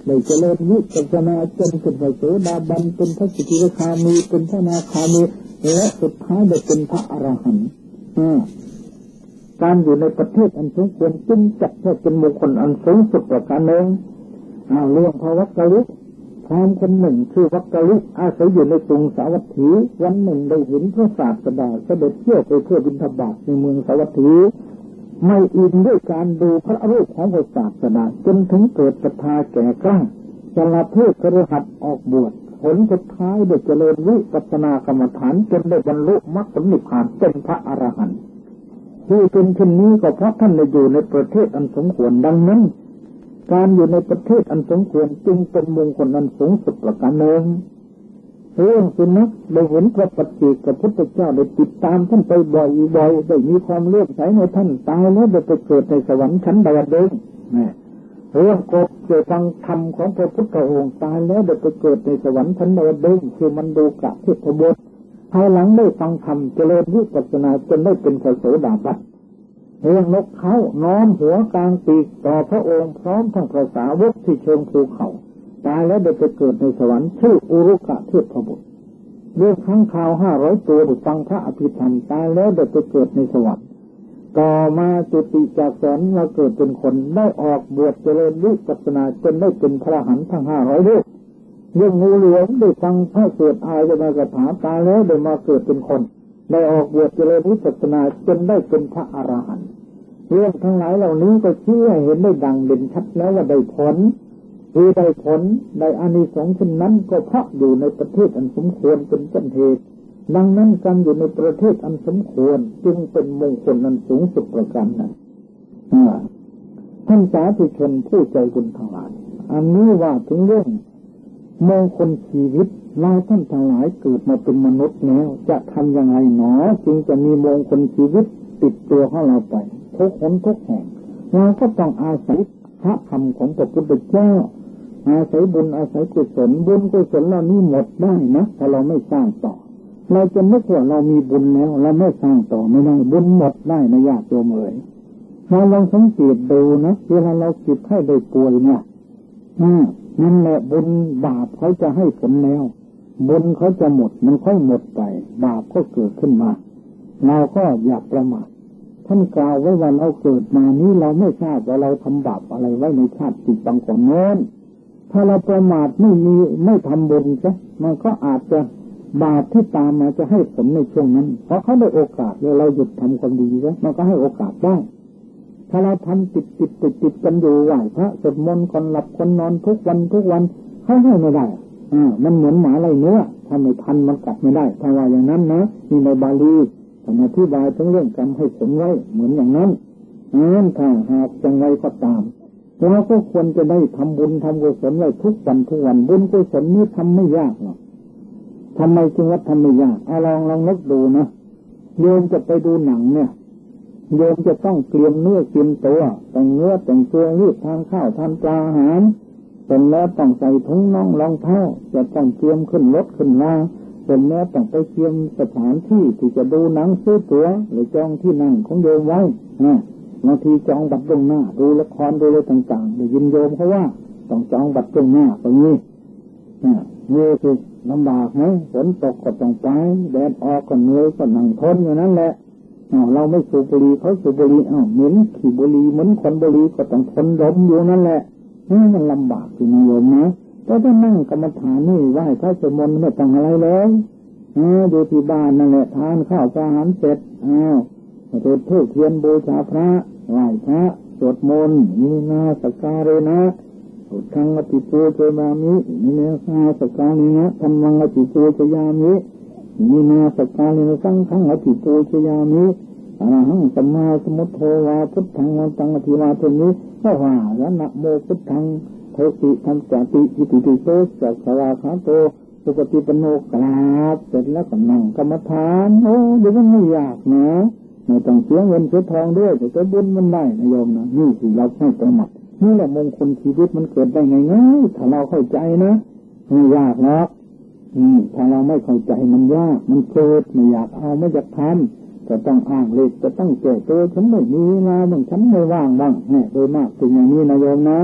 ได้เจริญวิปัสสนาจนเป็นพระโสดาบันเป็นพระสกิทาคามีเป็นพระอนาคามีและสุดท้ายได้เป็นพระอรหันต์การอยู่ในประเทศอันสูงควรจึงจัดให้เป็นมงคลอันสูงสุดประการหนึ่งเรื่องพระวักกะลิพราหมณ์คนหนึ่งชื่อวักกะลิอาศัยอยู่ในกรุงสาวัตถีวันหนึ่งได้เห็นพระศาสดาเสด็จเที่ยวไปเพื่อบิณฑบาตในเมืองสาวัตถีไม่อินด้วยการดูพระรูปของพระศาสดาจนถึงเกิดศรัทธาแก่กล้าจะละเพศคฤหัสถ์ออกบวชผลสุดท้ายได้เจริญวิปัสสนากรรมฐานจนได้บรรลุมรรคผลนิพพานเป็นพระอรหันต์ที่เป็นเช่นนี้ก็เพราะท่านได้อยู่ในประเทศอันสมควรดังนั้นการอยู่ในประเทศอันสมควรจึงเป็นมงคลอันสูงสุดประการหนึ่งเรื่องสุนัขได้เห็นพระปัจเจกพุทธเจ้าได้ติดตามท่านไปบ่อยได้มีความเลื่อมใสในท่านตายแล้วได้ไปเกิดในสวรรค์ชั้นดาวดึงส์เรื่องกบเกิดฟังธรรมของพระพุทธองค์ตายแล้วได้ไปเกิดในสวรรค์ชั้นดาวดึงส์คือมันดูกะเทพบุตรภายหลังได้ฟังธรรมเจริญวิปัสสนาจนได้เป็นพระโสดาบันเรื่องนกเขาน้อมหัวกลางปีกต่อพระองค์พร้อมทั้งพระสาวกที่เชิงภูเขาตายแล้วได้ไปเกิดในสวรรค์ชื่ออุรุกะเทพบุตรเรื่องข้างข่าว500 ตัวได้ฟังพระอภิธรรมตายแล้วได้ไปเกิดในสวรรค์ต่อมาจุติจากสวรรค์มาเกิดเป็นคนได้ออกบวชเจริญวิปัสสนาจนได้เป็นพระอรหันต์ทั้ง500รูปเรื่องงูเหลือมได้ฟังพระสวดอายตนะคาถาตายแล้วได้มาเกิดเป็นคนได้ออกบวชเจริญวิปัสสนาจนได้เป็นพระอรหันต์เรื่องทั้งหลายเหล่านี้ก็ชี้ให้เห็นได้ดังเด่นชัดแล้วว่าได้ผลคือได้ผลได้อานิสงส์เช่นนั้นก็เพราะอยู่ในประเทศอันสมควรเป็นต้นเหตุดังนั้นการอยู่ในประเทศอันสมควรจึงเป็นมงคลอันสูงสุดประการนั้นท่านสาธุชนผู้ใจบุญทั้งหลายอันนี้ว่าถึงเรื่องมงคลชีวิตเราท่านทั้งหลายเกิดมาเป็นมนุษย์แล้วจะทำยังไงหนอจึงจะมีมงคลชีวิตติดตัวของเราไปทุกคนทุกแห่งเราก็ต้องอาศัยพระธรรมของพระพุทธเจ้าอาศัยบุญอาศัยกุศลบุญกุศลเหล่านี้หมดได้นะถ้าเราไม่สร้างต่อเราจะนึกว่าเรามีบุญแล้วเราไม่สร้างต่อไม่ได้บุญหมดได้นะญาติโยมเอ๋ยเราลองสังเกตดูนะเวลาเราเจ็บไข้ได้ป่วยเนี่ยนั่นแหละบุญบาปเขาจะให้ผลแล้วบุญเขาจะหมดมันค่อยหมดไปบาปก็เกิดขึ้นมาเราก็อย่าประมาทท่านกล่าวไว้ว่าเราเกิดมานี้เราไม่ทราบว่าเราทำบาปอะไรไว้ในชาติจิตบางคนโน้นถ้าเราประมาทไม่ทำบุญซะมันก็อาจจะบาปที่ตามมาจะให้ผลในช่วงนั้นเพราะเขาได้โอกาสแล้วเราหยุดทำความดีซะมันก็ให้โอกาสได้ถ้าเราทำติดกันอยู่ไหวพระสวดมนต์คนหลับคนนอนทุกวันเขาให้ไม่ได้มันเหมือนหมาไล่เนื้อถ้าไม่ทันมันกัดไม่ได้ถ้าว่าอย่างนั้นนะมีในบาลีท่านอธิบายถึงเรื่องกรรมให้ผลไว้เหมือนอย่างนั้นถ้าหากจังไรก็ตามเราก็ควรจะได้ทำบุญทำกุศลไว้ทุกวันบุญกุศลนี้ทำไม่ยากหรอกทำไมจึงว่าทำไม่ยากลองนึกดูนะโยมจะไปดูหนังเนี่ยโยมจะต้องเตรียมเนื้อเตรียมตัวแต่งเนื้อแต่งตัวรีบทานข้าวทานปลาอาหารเป็นแล้วต้องใส่ถุงน่องรองเท้าจะต้องเตรียมขึ้นรถขึ้นลาเป็นแล้วต้องไปเตรียมสถานที่ที่จะดูหนังซื้อตั๋วหรือจองที่นั่งของโยมไว้บางทีจองบัตรล่วงหน้าดูละครดูอะไรต่างๆได้ยินโยมเขาว่าต้องจองบัตรล่วงหน้าตรงนี้นี่คือลำบากไหมฝนตกก็ต้องไปแดดออกก็เหนื่อยก็นั่งทนอยู่นั่นแหละเราไม่สูบบุหรี่เขาสูบบุหรี่เหม็นขี่บุหรี่เหมือนคนบุหรี่ก็ต้องทนลมอยู่นั่นแหละนี่มันลำบากจริงโยมนะก็จะนั่งกรรมฐานนี่ไหว้พระสวดมนต์ไม่ต้องอะไรเลยอยู่ที่บ้านนั่นแหละทานข้าวอาหารเสร็จจุดธูปเทียนบูชาพระไหว้พระสวดมนต์นี่นาสักการะนะพุทธังอภิปูชยามินี่นาสักการะนะธัมมังอภิปูชยามินี่นาสักการะนะสังฆังอภิปูชยามิอรหังสัมมาสัมพุทโธวาพุทธังวันตังอภิวาเทมิก็ว่าแล้วนะโมพุทธังโทติธรรมจติอิติปิโสจักขวาคาโตสุปฏิปันโนกราบเสร็จแล้วก็นั่งกรรมฐานเดี๋ยวมันไม่ยากนะไม่ต้องเสียเงินเสียทองด้วยแต่จะบุญมันได้นะโยมนะนี่คือเราให้ประมาทนี่แหละมงคลชีวิตมันเกิดได้ง่ายๆถ้าเราเข้าใจนะไม่ยากหรอกถ้าเราไม่เข้าใจมันยากมันเกิดไม่อยากเอาไม่อยากทำจะต้องอ้างเล็กจะต้องแก้ตัวฉันไม่มีเวลาบ้างฉันไม่ว่างบ้างโดยมากเป็นอย่างนี้นะโยมนะ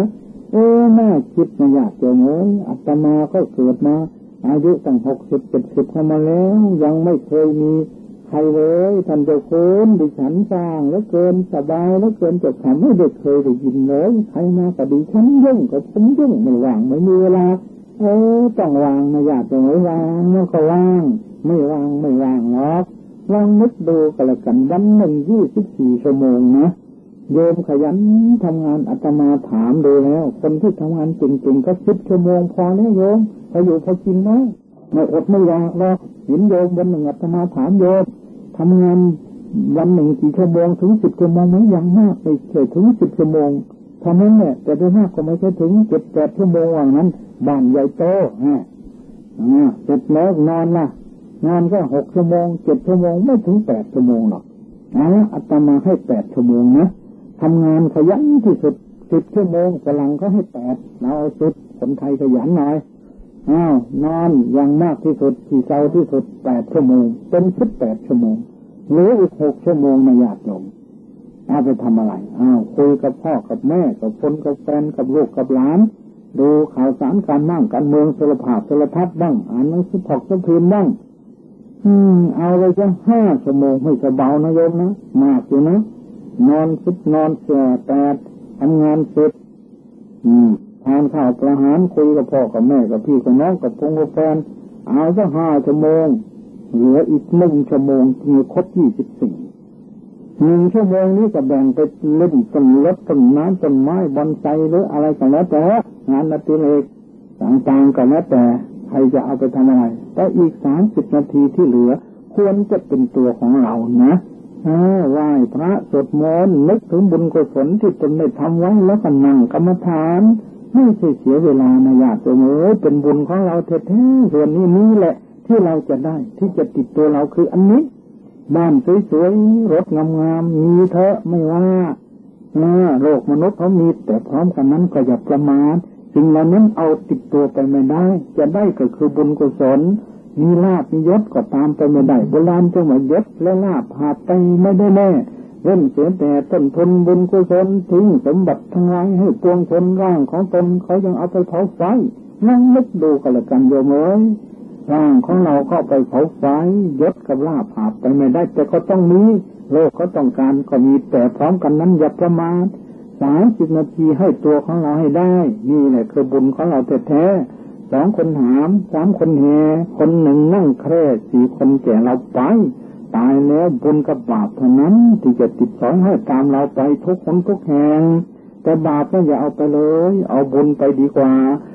แม่คิดมาอยากจะอาตมาก็เกิดมาอายุตั้ง60-70เข้ามาแล้วยังไม่เคยมีใครเลยท่านเจ้าคุณดิฉันสร้างแล้วเกินสบายแล้วเกินจะทำให้เด็กเคยได้ยินเลยใครมาก็ดิฉันยุ่งกับผมยุ่งไม่ว่างไม่มีเวลาต้องวางมาอยากจะวางแล้วก็ว่างไม่วางหรอกลองนึกดูกันละกันวันหนึ่ง24 ชั่วโมงนะโยมขยันทำงานอาตมาถามดูแล้วคนที่ทำงานจริงๆก็10 ชั่วโมงพอแล้วโยมพออยู่พอกินนะไม่อดไม่อยากหรอกเห็นโยมวันหนึ่งอาตมาถามโยมทำงานวันหนึ่งกี่ชั่วโมงถึง10 ชั่วโมงไหมยังมากไม่เคยถึง10 ชั่วโมงเท่านั้นแหละแต่โดยมากก็ไม่ใช่ถึง7-8 ชั่วโมงว่างั้นบ้านใหญ่โตเสร็จแล้วนอนล่ะงานก็6 ชั่วโมง7 ชั่วโมงไม่ถึง8 ชั่วโมงหรอกอาตมาให้8 ชั่วโมงนะทำงานขยันที่สุด10 ชั่วโมงฝรั่งก็ให้8เราเอาสุดคนไทยขยันหน่อยนอนอย่างมากที่สุดที่เช้าที่สุด8 ชั่วโมงเป็น18 ชั่วโมงหรืออีก6 ชั่วโมงนะญาติโยมเอาไปทำอะไรคุยกับพ่อกับแม่กับคนกับแฟนกับลูกกับหลานดูข่าวสารการเมืองโทรทัศน์บ้างอ่านหนังสือถกสะพิมพ์บ้างเอาเลยจะ5 ชั่วโมงไม่จะเบานะโยมนะมากอยู่นะนอนเสีย8ทำงานเสร็จทานข้าวประหารคุยกับพ่อกับแม่กับพี่กับน้องกับพงกับแฟนเอาซะ5 ชั่วโมงเหลืออีก1 ชั่วโมงมีครบ24 1 ชั่วโมงนี้ก็แบ่งไปเล่นต้นรถต้นน้ำต้นไม้บอนไซหรืออะไรก็แล้วแต่งานอดิเรกต่างๆก็แล้วแต่ใครจะเอาไปทำอะไรแต่อีก30 นาทีที่เหลือควรจะเป็นตัวของเรานะไหว้พระสวดมนต์นึกถึงบุญกุศลที่ตนได้ทำไว้แล้วก็นั่งกรรมฐานไม่ใช่เสียเวลานะญาติโยมเป็นบุญของเราแท้ๆส่วนนี้แหละที่เราจะได้ที่จะติดตัวเราคืออันนี้บ้านสวยๆรถงามๆมีเถอะไม่ว่าโลกมนุษย์เขามีแต่พร้อมกันนั้นก็อย่าประมาทสิ่งเหล่านั้นเอาติดตัวไปไม่ได้จะได้ก็คือบุญกุศลมีลาภมียศก็ตามไปไม่ได้โบราณจะว่ายศและลาภหาไปไม่ได้แน่เว้นเสียแต่ต้นทุนบุญกุศลทิ้งสมบัติทั้งหลายให้ปวงชนร่างของตนเขายังเอาไปเผาไฟนั่งนึกดูกันละกันโยมร่างของเราก็ไปเผาไฟยศกับลาภหาไปไม่ได้แต่ก็ต้องมีโลกเขาต้องการก็มีแต่พร้อมกันนั้นอย่าประมาท30 นาทีให้ตัวของเราให้ได้นี่แหละคือบุญของเราแท้ๆ2 คนหาม3 คนแห่คนหนึ่งนั่งแคร่4 คนแก่เราไปตายแล้วบุญกับบาปเท่านั้นที่จะติดสอยให้ตามเราไปทุกคนทุกแห่งแต่บาปก็อย่าเอาไปเลยเอาบุญไปดีกว่า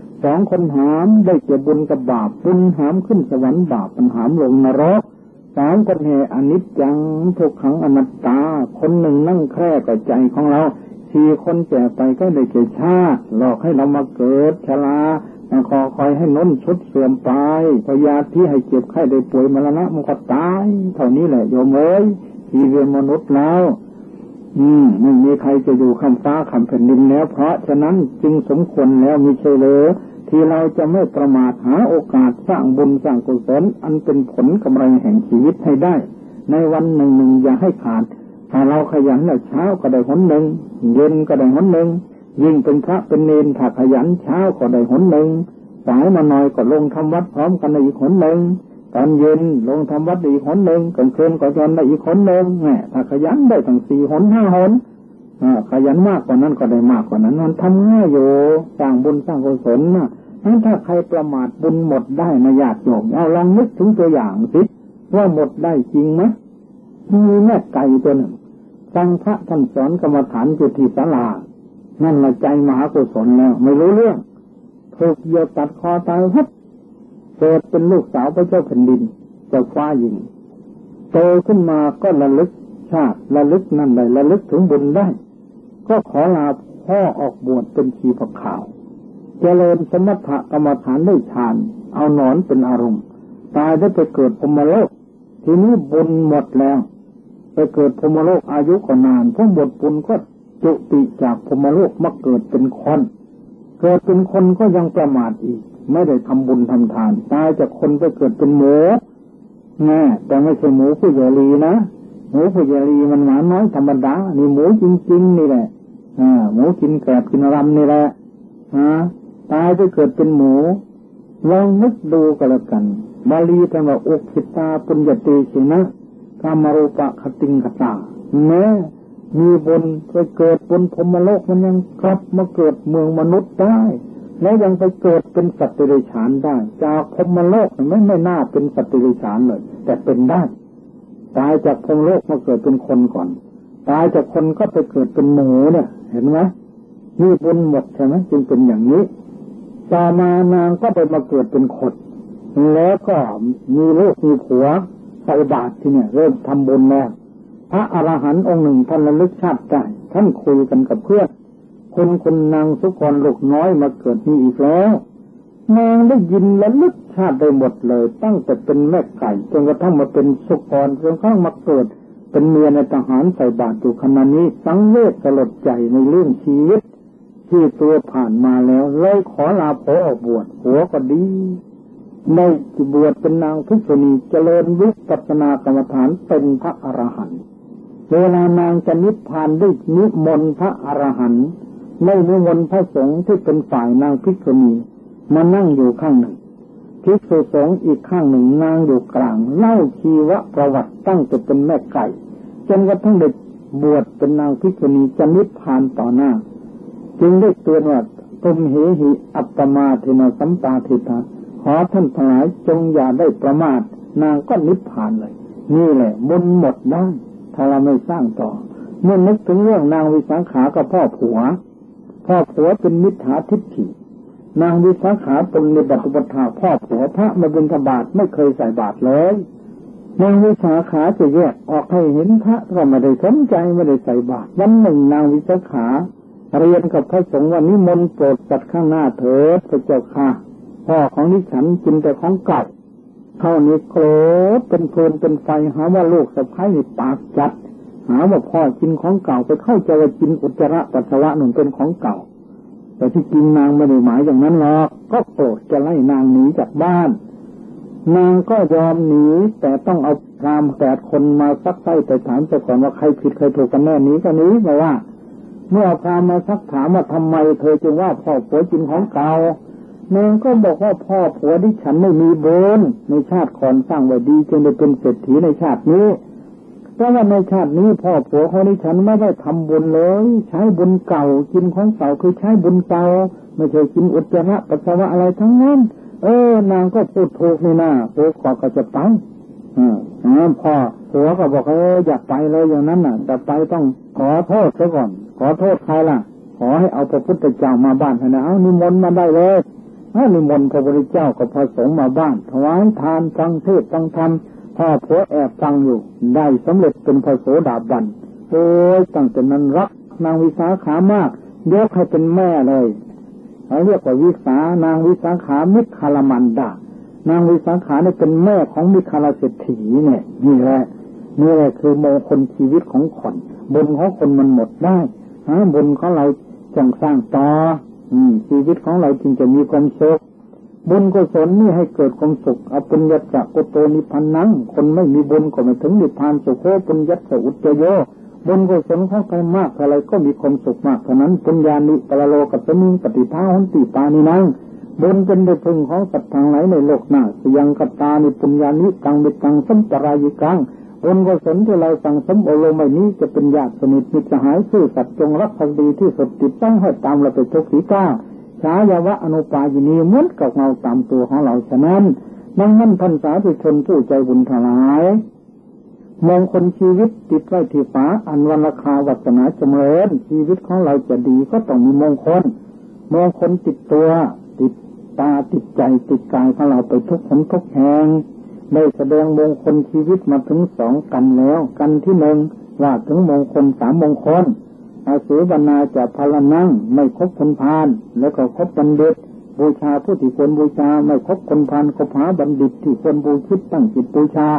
2 คนหามได้เก็บบุญกับบาปบุญหามขึ้นสวรรค์บาปมันหามลงนรก3 คนแห่อนิจจังทุกขังอนัตตาคนหนึ่งนั่งแคร่กับใจของเรา4 คนแก่ไปก็ได้แก่ชาติหลอกให้เรามาเกิดชราคอยให้น้นชุดเสื่อมไปพยาธิให้เจ็บไข้ได้ป่วยมรณะมันก็ตายเท่านี้แหละโยมชีวิตมนุษย์แล้วไม่มีใครจะอยู่คำฟ้าคำแผ่นดินแล้วเพราะฉะนั้นจึงสมควรแล้วมีเชลอที่เราจะไม่ประมาทหาโอกาสสร้างบุญสร้างกุศลอันเป็นผลกำไรแห่งชีวิตให้ได้ในวันหนึ่งอย่าให้ขาดถ้าเราขยันแล้วเช้าก็ได้หนหนึ่งเย็นก็ได้หนหนึ่งยิ่งเป็นพระเป็นเนรถ้าขยันเช้าก็ได้หนหนึ่งสายมาหน่อยก็ลงทำวัดพร้อมกันในอีกหนหนึ่งตอนเย็นลงทำวัดอีกหนหนึ่งกลางคืนก็จนได้อีกหนหนึ่งถ้าขยันได้ทั้ง4 หน 5 หนขยันมากกว่านั้นก็ได้มากกว่านั้นมันทำง่ายอยู่สร้างบุญสร้างกุศลนะถ้าใครประมาทบุญหมดได้นะญาติโยมเอาลองนึกถึงตัวอย่างสิว่าหมดได้จริงไหมมีแม่ไก่ตัวหนึ่งฟังพระท่านสอนกรรมฐานอยู่ที่ศาลานั่นละใจมหากุศลแล้วไม่รู้เรื่องถูกเหยียบตัดคอตายฮับเกิดเป็นลูกสาวพระเจ้าแผ่นดินเจ้าฟ้าหญิงโตขึ้นมาก็ระลึกชาติระลึกนั่นได้ระลึกถึงบุญได้ก็ขอลาพ่อออกบวชเป็นชีพขาวเจริญสมถกรรมฐานได้ฌานเอาหนอนเป็นอารมณ์ตายได้ไปเกิดพรหมโลกทีนี้บุญหมดแล้วไปเกิดพรหมโลกอายุก็นานพวกบทบุญก็จุติจากพรหมโลกมาเกิดเป็นคนเกิดเป็นคนก็ยังประมาทอีกไม่ได้ทำบุญทำทานตายจากคนไปเกิดเป็นหมูแต่ไม่ใช่หมูผู้ใหญ่ลีนะหมูผู้ใหญ่ลีมันหมาน้อยธรรมดานี่หมูจริงๆนี่แหละหมูกินแกลบกินรำนี่แหละตายไปเกิดเป็นหมูลองนึกดูก็แล้วกันบาลีท่านว่าอุคิตาปุญญติสินะกามรูปะคติงคตาแม้มีบุญไปเกิดบนพรหมโลกมันยังกลับมาเกิดเมืองมนุษย์ได้แล้วยังไปเกิดเป็นสัตว์เดรัจฉานได้จากพรหมโลกไม่น่าเป็นสัตว์เดรัจฉานเลยแต่เป็นได้ตายจากพรหมโลกมาเกิดเป็นคนก่อนตายจากคนก็ไปเกิดเป็นหมูเนี่ยเห็นไหมนี่บุญหมดใช่ไหมจึงเป็นอย่างนี้ต่อมานางก็ไปมาเกิดเป็นคนแล้วก็มีลูกมีผัวใส่บาตรที่เนี่ยเริ่มทำบุญแล้วพระอรหันต์องค์หนึ่งท่านระลึกชาติได้ท่านคุยกันกับเพื่อนคนนางสุกรลูกน้อยมาเกิดนี่อีกแล้วนางได้ยินระลึกชาติได้หมดเลยตั้งแต่เป็นแม่ไก่จนกระทั่งมาเป็นสุกรจนกระทั่งมาเกิดเป็นเมียในทหารใส่บาตรอยู่ขณะนี้สังเวชสลดใจในเรื่องชีวิตที่ตัวผ่านมาแล้วเลยขอลาผัวออกบวชผัวก็ดีได้บวชเป็นนางภิกษุณีเจริญวิปัสสนากรรมฐานเป็นพระอรหันต์เวลานางจะนิพพานได้นิมนต์พระอรหันต์ไม่นิมนต์พระสงฆ์ที่เป็นฝ่ายนางภิกษุณีมานั่งอยู่ข้างหนึ่งภิกษุสงฆ์อีกข้างหนึ่งนางอยู่กลางเล่าชีวประวัติตั้งแต่เป็นแม่ไก่จนกระทั่งได้บวชเป็นนางภิกษุณีจะนิพพานต่อหน้าจึงได้เตือนว่าตุมเหหิอัปปมาเทนะสัมปาทิตาขอท่านทั้งหลายจงอย่าได้ประมาทนางก็นิพพานเลยนี่แหละบุญหมดได้ถ้าเราไม่สร้างต่อเมื่อนึกถึงเรื่องนางวิสาขากับพ่อผัวเป็นมิจฉาทิฏฐินางวิสาขาเป็นในบัตุปถาพ่อผัวพระมาบิณฑบาตไม่เคยใส่บาตรเลยนางวิสาขาจะแยกออกให้เห็นพระก็ไม่ได้สนใจไม่ได้ใส่บาตรวันหนึ่งนางวิสาขาเรียนกับพระสงฆ์ว่านิมนต์โปรดสัตว์ข้างหน้าเถิดพระเจ้าค่ะพ่อของดิฉันกินแต่ของเก่าเข้านี้โกรธเป็นเพลินเป็นไฟหาว่าลูกสะใภ้ปากจัดหาว่าพ่อกินของเก่าไปเข้าใจว่ากินอุจจาระปัสสาวะนั่นเป็นของเก่าแต่ที่จริงนางไม่ได้หมายอย่างนั้นหรอกก็โกรธจะไล่นางหนีจากบ้านนางก็ยอมหนีแต่ต้องเอาพราหมณ์8 คนมาซักไส้แต่ถามเจ้าก่อนว่าใครผิดใครถูกกันแน่นี้ก็หนีมาว่าเมื่อพราหมณ์มาซักถามว่าทำไมเธอจึงว่าพ่อผัวกินของเก่านางก็บอกว่าพ่อผัวดิฉันไม่มีบุญในชาติก่อนสร้างไว้ดีจึงได้เป็นเศรษฐีในชาตินี้เพราะว่าในชาตินี้พ่อผัวของดิฉันไม่ได้ทำบุญเลยใช้บุญเก่ากินของเก่าคือใช้บุญเก่าไม่ใช่กินอุจจาระปัสสาวะอะไรทั้งนั้นนางก็พูดถูกนี่นะโอ้ขอก็จะไปพ่อผัวก็บอกอยากไปเลยอย่างนั้นน่ะแต่ไปต้องขอโทษซะก่อนขอโทษใครล่ะขอให้เอาพระพุทธเจ้ามาบ้านให้นะเอานิมนต์มาได้เลยนิมนต์พระพุทธเจ้ากับพระสงฆ์มาบ้านถวายทานฟังเทศน์ฟังธรรมพ่อผัวแอบฟังอยู่ได้สำเร็จเป็นพระโสดาบันโอ้ยตั้งแต่นั้นรักนางวิสาขามากยกให้เป็นแม่เลยเขาเรียกว่าวิสานางวิสาขามิคารมันดานางวิสาขาเนี่ยเป็นแม่ของมิคารเศรษฐีเนี่ยนี่แหละคือมงคลชีวิตของคนบุญของคนมันหมดได้บุญของเราจงสร้างต่อชีวิตของเราจึงจะมีความสุขบุญกุศลนี่ให้เกิดความสุขอปุญญะกุโตนิพพานังคนไม่มีบุญก็ไม่ถึงนิพพานสุโขปุญญะอุจจโยบุญกุศลของใครมากเท่าไรก็มีความสุขมากเท่านั้นปุญญานิปรโลกัสมิงปฏิภาหันติปานินังบุญเป็นที่พึ่งของสัตว์ทั้งหลายในโลกหน้าสยังกตานิปุญญานิกังมิกังสัมปรายิกังบุญกุศลที่เราสั่งสมอบรมไว้นี้จะเป็นญาติสนิทมิตรสหายซื่อสัตย์จงรักภักดีที่สุดติดตั้งให้ตามเราไปทุกสีก้าวฉายาวะอนุปายินีเหมือนกับเงาตามตัวของเราฉะนั้นดังนั้นท่านสาธุชนผู้ใจบุญทั้งหลายมองคนชีวิตติดไว้ที่ฝาอันวรรณคาวัฒนาจำเริญชีวิตของเราจะดีก็ต้องมีมงคลติดตัวติดตาติดใจติดกายของเราไปทุกหนทุกแห่งได้แสดงมงคลชีวิตมาถึง2 กันแล้วกันที่1ว่าถึงมงคล3 มงคลอาเสวนาจะพลนังไม่คบคนพาลแล้วก็คบบัณฑิตบูชาผู้ที่ควรบูชาไม่คบคนพาลคบหาบัณฑิตที่ควรบูชิตตั้งจิตบูชา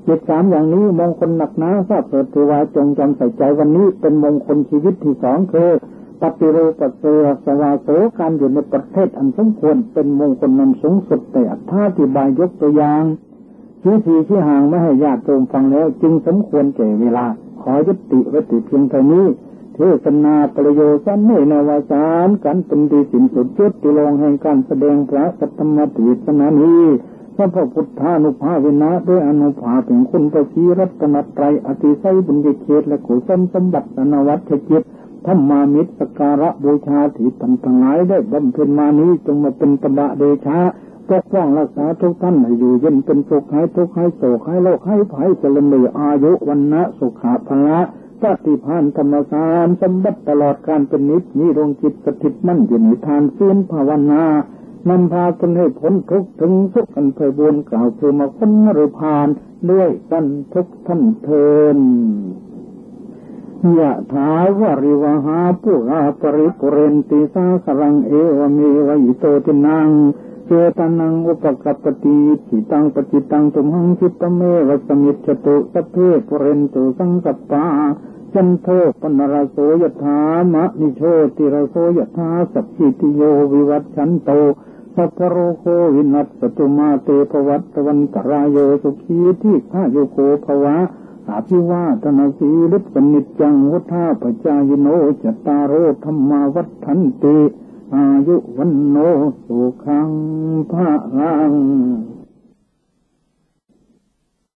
3อย่างนี้มงคลหนักหนาทราบเถิดเทวาจงจำใส่ใจวันนี้เป็นมงคลชีวิตที่2คือปฏิรูปเสสวาโสการอยู่ในประเทศอันสมควรเป็นมงคลนำสูงสุดแต่อธิบายยกตัวอย่างที่ห่างไม่ให้ญาติโยมฟังแล้วจึงสมควรแก่เวลาขอยุติไว้แต่เพียงเท่านี้เทศนาประโยชน์สันเนนวสานกันเป็นที่สิ้นสุดจุดที่ลงแห่งการแสดงพระสัทธรรมเทศนานี้พระพุทธานุภาเวนะด้วยอนุภาเป็นคุณประชีรัตนตรัยอติไสยบุญเขตและกุศลสมบัติอนวัตจิตธรรมามิตรสการะบูชาที่ท่านทั้งหลายได้บำเพ็ญมานี้จงมาเป็นตบะเดชะปกป้องรักษาทุกท่านให้อยู่เย็นเป็นสุขให้ทุกข์ให้โศกให้โรคให้ภัยเจริญเลยอายุวันนะสุขะพละปฏิภาณธรรมสารสมบัติตลอดการเป็นนิจมีดวงจิตสถิตมั่นอยู่ในทานศีลภาวนานำพาตนให้พ้นทุกข์ถึงสุขอันไพบูรย์กล่าวคือมาพ้นนรพานด้วยกันทุกท่านเทินยะถาวาริวหาปุราปริปุเรนติสาครังเอวเมวะอิโตตินังเจตนังอุปกัปปติจิตังปจิตังตุมหังจิตเมวะสมิจฉตุสัพเพปุเรนตุสังกัปปาจันโทปนรโสยถามะนิโชติรโสยถาสัพพิติโยวิวัชชันโตสัพพโรโควินัสตุมาเตภวัตวันตรายโยสุขีที่ข้าโยโกภวะอาภิวาทนาสีลิปนิจจังวุธาปจายโนจตารโอธรรมาวัฏฐันติอายุวันโนสุขังภะลัง